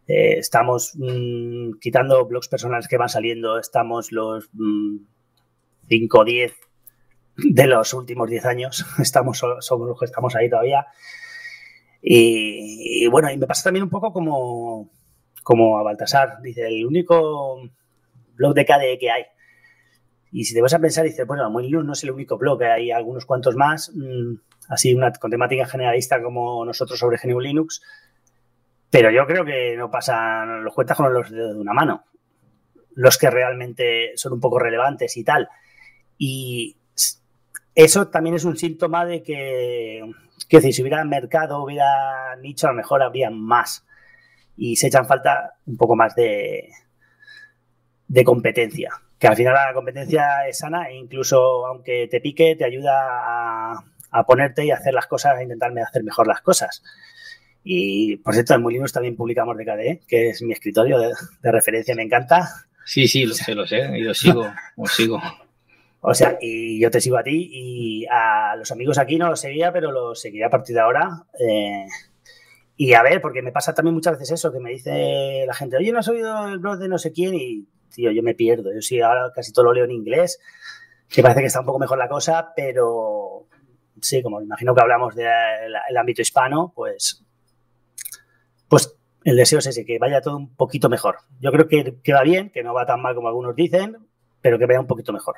Eh, estamos mmm, quitando blogs personales que van saliendo, estamos los cinco o diez de los últimos diez años, estamos, somos los que estamos ahí todavía. Y, y bueno, y me pasa también un poco como, como a Baltasar, dice, el único blog de K D E que hay. Y si te vas a pensar, dices, bueno, Muy Linux no es el único blog, hay algunos cuantos más, mmm, así una, con temática generalista como nosotros sobre G N U Linux, pero yo creo que no pasan, los cuentas con los dedos de una mano, los que realmente son un poco relevantes y tal. Y eso también es un síntoma de que, que si hubiera mercado, hubiera nicho, a lo mejor habría más. Y se echan falta un poco más de, de competencia. Que al final la competencia es sana e incluso aunque te pique, te ayuda a, a ponerte y a hacer las cosas, a intentar hacer mejor las cosas. Y, por cierto, en Muy Linux también publicamos de K D E, que es mi escritorio de, de referencia, me encanta. Sí, sí, lo sé, lo sé, y lo sigo, os sigo. O sea, y yo te sigo a ti y a los amigos aquí no los seguía, pero los seguiré a partir de ahora. Eh, y a ver, porque me pasa también muchas veces eso, que me dice la gente, oye, ¿no has oído el blog de no sé quién? Y, tío, yo me pierdo. Yo sí, ahora casi todo lo leo en inglés, que parece que está un poco mejor la cosa, pero sí, como imagino que hablamos del ámbito hispano, pues, pues el deseo es ese, que vaya todo un poquito mejor. Yo creo que, que va bien, que no va tan mal como algunos dicen, pero que vaya un poquito mejor.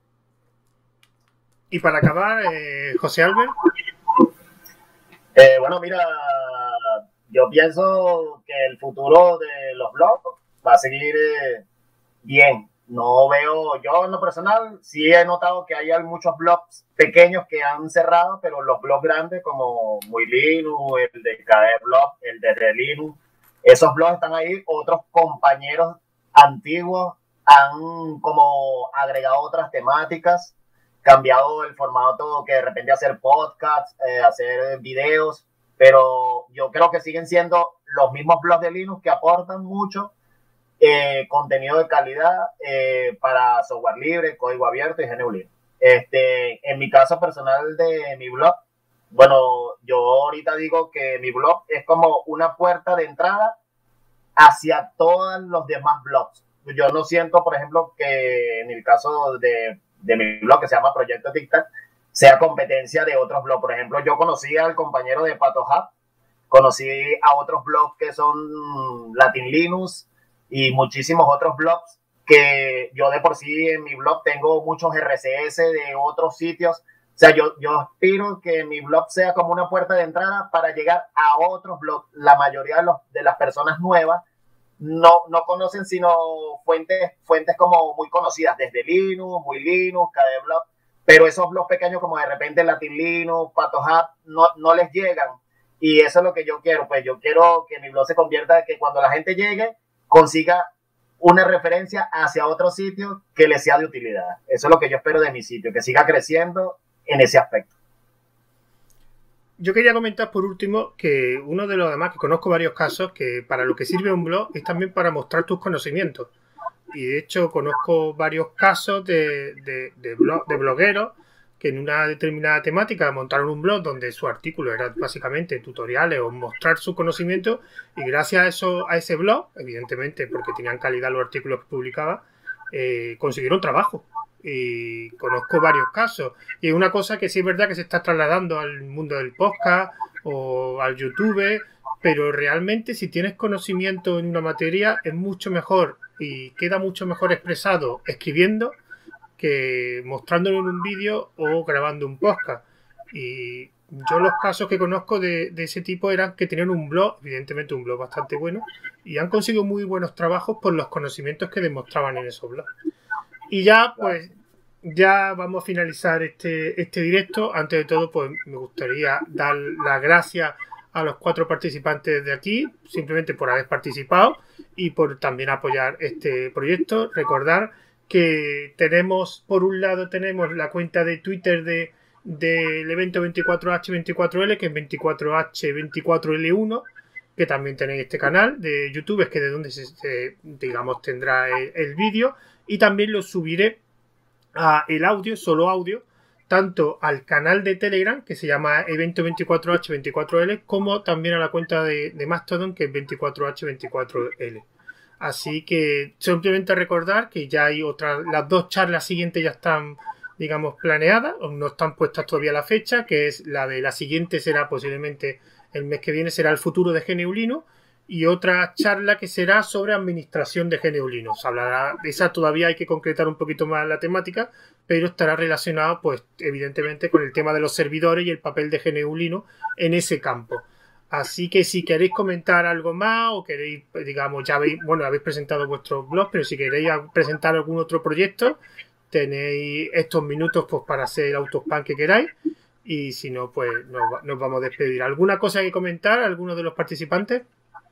Y para acabar, eh, José Albert. Eh, bueno, mira, yo pienso que el futuro de los blogs va a seguir eh, bien. No veo, yo en lo personal, sí he notado que hay muchos blogs pequeños que han cerrado, pero los blogs grandes como Muy Linux, el de K D E Blog, el de The Linux, esos blogs están ahí. Otros compañeros antiguos han como agregado otras temáticas, cambiado el formato, que de repente hacer podcasts, eh, hacer videos, pero yo creo que siguen siendo los mismos blogs de Linux que aportan mucho eh, contenido de calidad eh, para software libre, código abierto y G N U Linux. Este, en mi caso personal de mi blog, bueno, yo ahorita digo que mi blog es como una puerta de entrada hacia todos los demás blogs. Yo no siento, por ejemplo, que en el caso de de mi blog, que se llama Proyecto TicTac, sea competencia de otros blogs. Por ejemplo, yo conocí al compañero de PatoHub, conocí a otros blogs que son Latin Linux y muchísimos otros blogs que yo de por sí en mi blog tengo muchos R C S de otros sitios. O sea, yo, yo aspiro que mi blog sea como una puerta de entrada para llegar a otros blogs. La mayoría de, los, de las personas nuevas No, no conocen sino fuentes, fuentes como muy conocidas, desde Linux, Muy Linux, K D E Blog, pero esos blogs pequeños como de repente Latin Linux, PatoHub, no, no les llegan. Y eso es lo que yo quiero, pues yo quiero que mi blog se convierta, que cuando la gente llegue, consiga una referencia hacia otro sitio que le sea de utilidad. Eso es lo que yo espero de mi sitio, que siga creciendo en ese aspecto. Yo quería comentar por último que uno de los demás, que conozco varios casos, que para lo que sirve un blog es también para mostrar tus conocimientos. Y de hecho conozco varios casos de, de, de, blog, de blogueros que en una determinada temática montaron un blog donde su artículo era básicamente tutoriales o mostrar su conocimiento, y gracias a eso, a ese blog, evidentemente porque tenían calidad los artículos que publicaba, eh, consiguieron trabajo. Y conozco varios casos. Y es una cosa que sí es verdad que se está trasladando al mundo del podcast o al YouTube, pero realmente si tienes conocimiento en una materia es mucho mejor y queda mucho mejor expresado escribiendo que mostrándolo en un vídeo o grabando un podcast. Y yo los casos que conozco de, de ese tipo eran que tenían un blog, evidentemente un blog bastante bueno, y han conseguido muy buenos trabajos por los conocimientos que demostraban en esos blogs. Y ya, pues, ya vamos a finalizar este, este directo. Antes de todo, pues me gustaría dar las gracias a los cuatro participantes de aquí, simplemente por haber participado y por también apoyar este proyecto. Recordar que tenemos, por un lado, tenemos la cuenta de Twitter de del evento veinticuatro hache veinticuatro ele, que es veinticuatro hache veinticuatro ele uno, que también tenéis este canal de YouTube, es que de donde se, se digamos tendrá el, el vídeo, y también lo subiré a el audio, solo audio, tanto al canal de Telegram, que se llama evento veinticuatro hache veinticuatro ele, como también a la cuenta de, de Mastodon, que es veinticuatro hache veinticuatro ele. Así que simplemente recordar que ya hay otras, las dos charlas siguientes ya están, digamos, planeadas, o no están puestas todavía la fecha, que es la de la siguiente será posiblemente el mes que viene, será el futuro de G N U Linux, y otra charla que será sobre administración de G N U Linux. Hablará, esa todavía hay que concretar un poquito más la temática, pero estará relacionada, pues, evidentemente con el tema de los servidores y el papel de G N U Linux en ese campo. Así que si queréis comentar algo más o queréis, digamos, ya habéis, bueno, habéis presentado vuestros blogs, pero si queréis presentar algún otro proyecto, tenéis estos minutos pues para hacer el autospam que queráis, y si no, pues nos, nos vamos a despedir. ¿Alguna cosa que comentar, alguno de los participantes?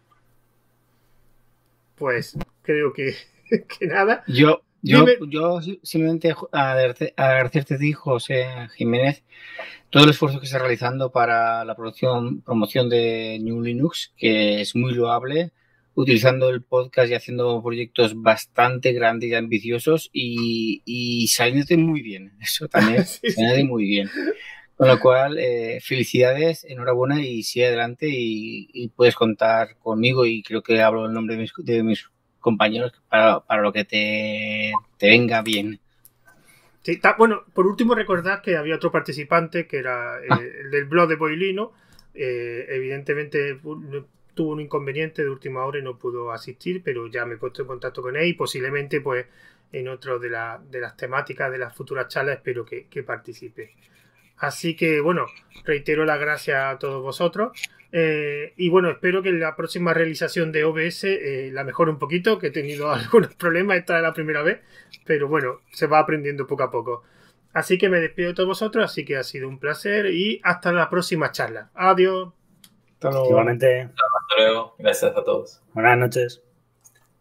Pues creo que, que nada. Yo, yo, yo simplemente agradecerte a ti, José Jiménez, todo el esfuerzo que estás realizando para la producción, promoción de G N U Linux, que es muy loable, utilizando el podcast y haciendo proyectos bastante grandes y ambiciosos y, y saliéndote muy bien. Eso también, sí, saliéndote sí. muy bien. Con lo cual, eh, felicidades, enhorabuena y sigue adelante y, y puedes contar conmigo, y creo que hablo en nombre de mis, de mis compañeros para, para lo que te, te venga bien. Sí, está, bueno, por último recordad que había otro participante que era eh, ah. el del blog de Boilino. Eh, evidentemente tuvo un inconveniente de última hora y no pudo asistir, pero ya me he puesto en contacto con él y posiblemente pues en otro de, la, de las temáticas de las futuras charlas espero que, que participe. Así que, bueno, reitero las gracias a todos vosotros. Eh, y bueno, espero que en la próxima realización de O B S eh, la mejore un poquito, que he tenido algunos problemas, esta es la primera vez, pero bueno, se va aprendiendo poco a poco. Así que me despido de todos vosotros, así que ha sido un placer y hasta la próxima charla. Adiós. Hasta luego. Igualmente. Hasta luego. Gracias a todos. Buenas noches.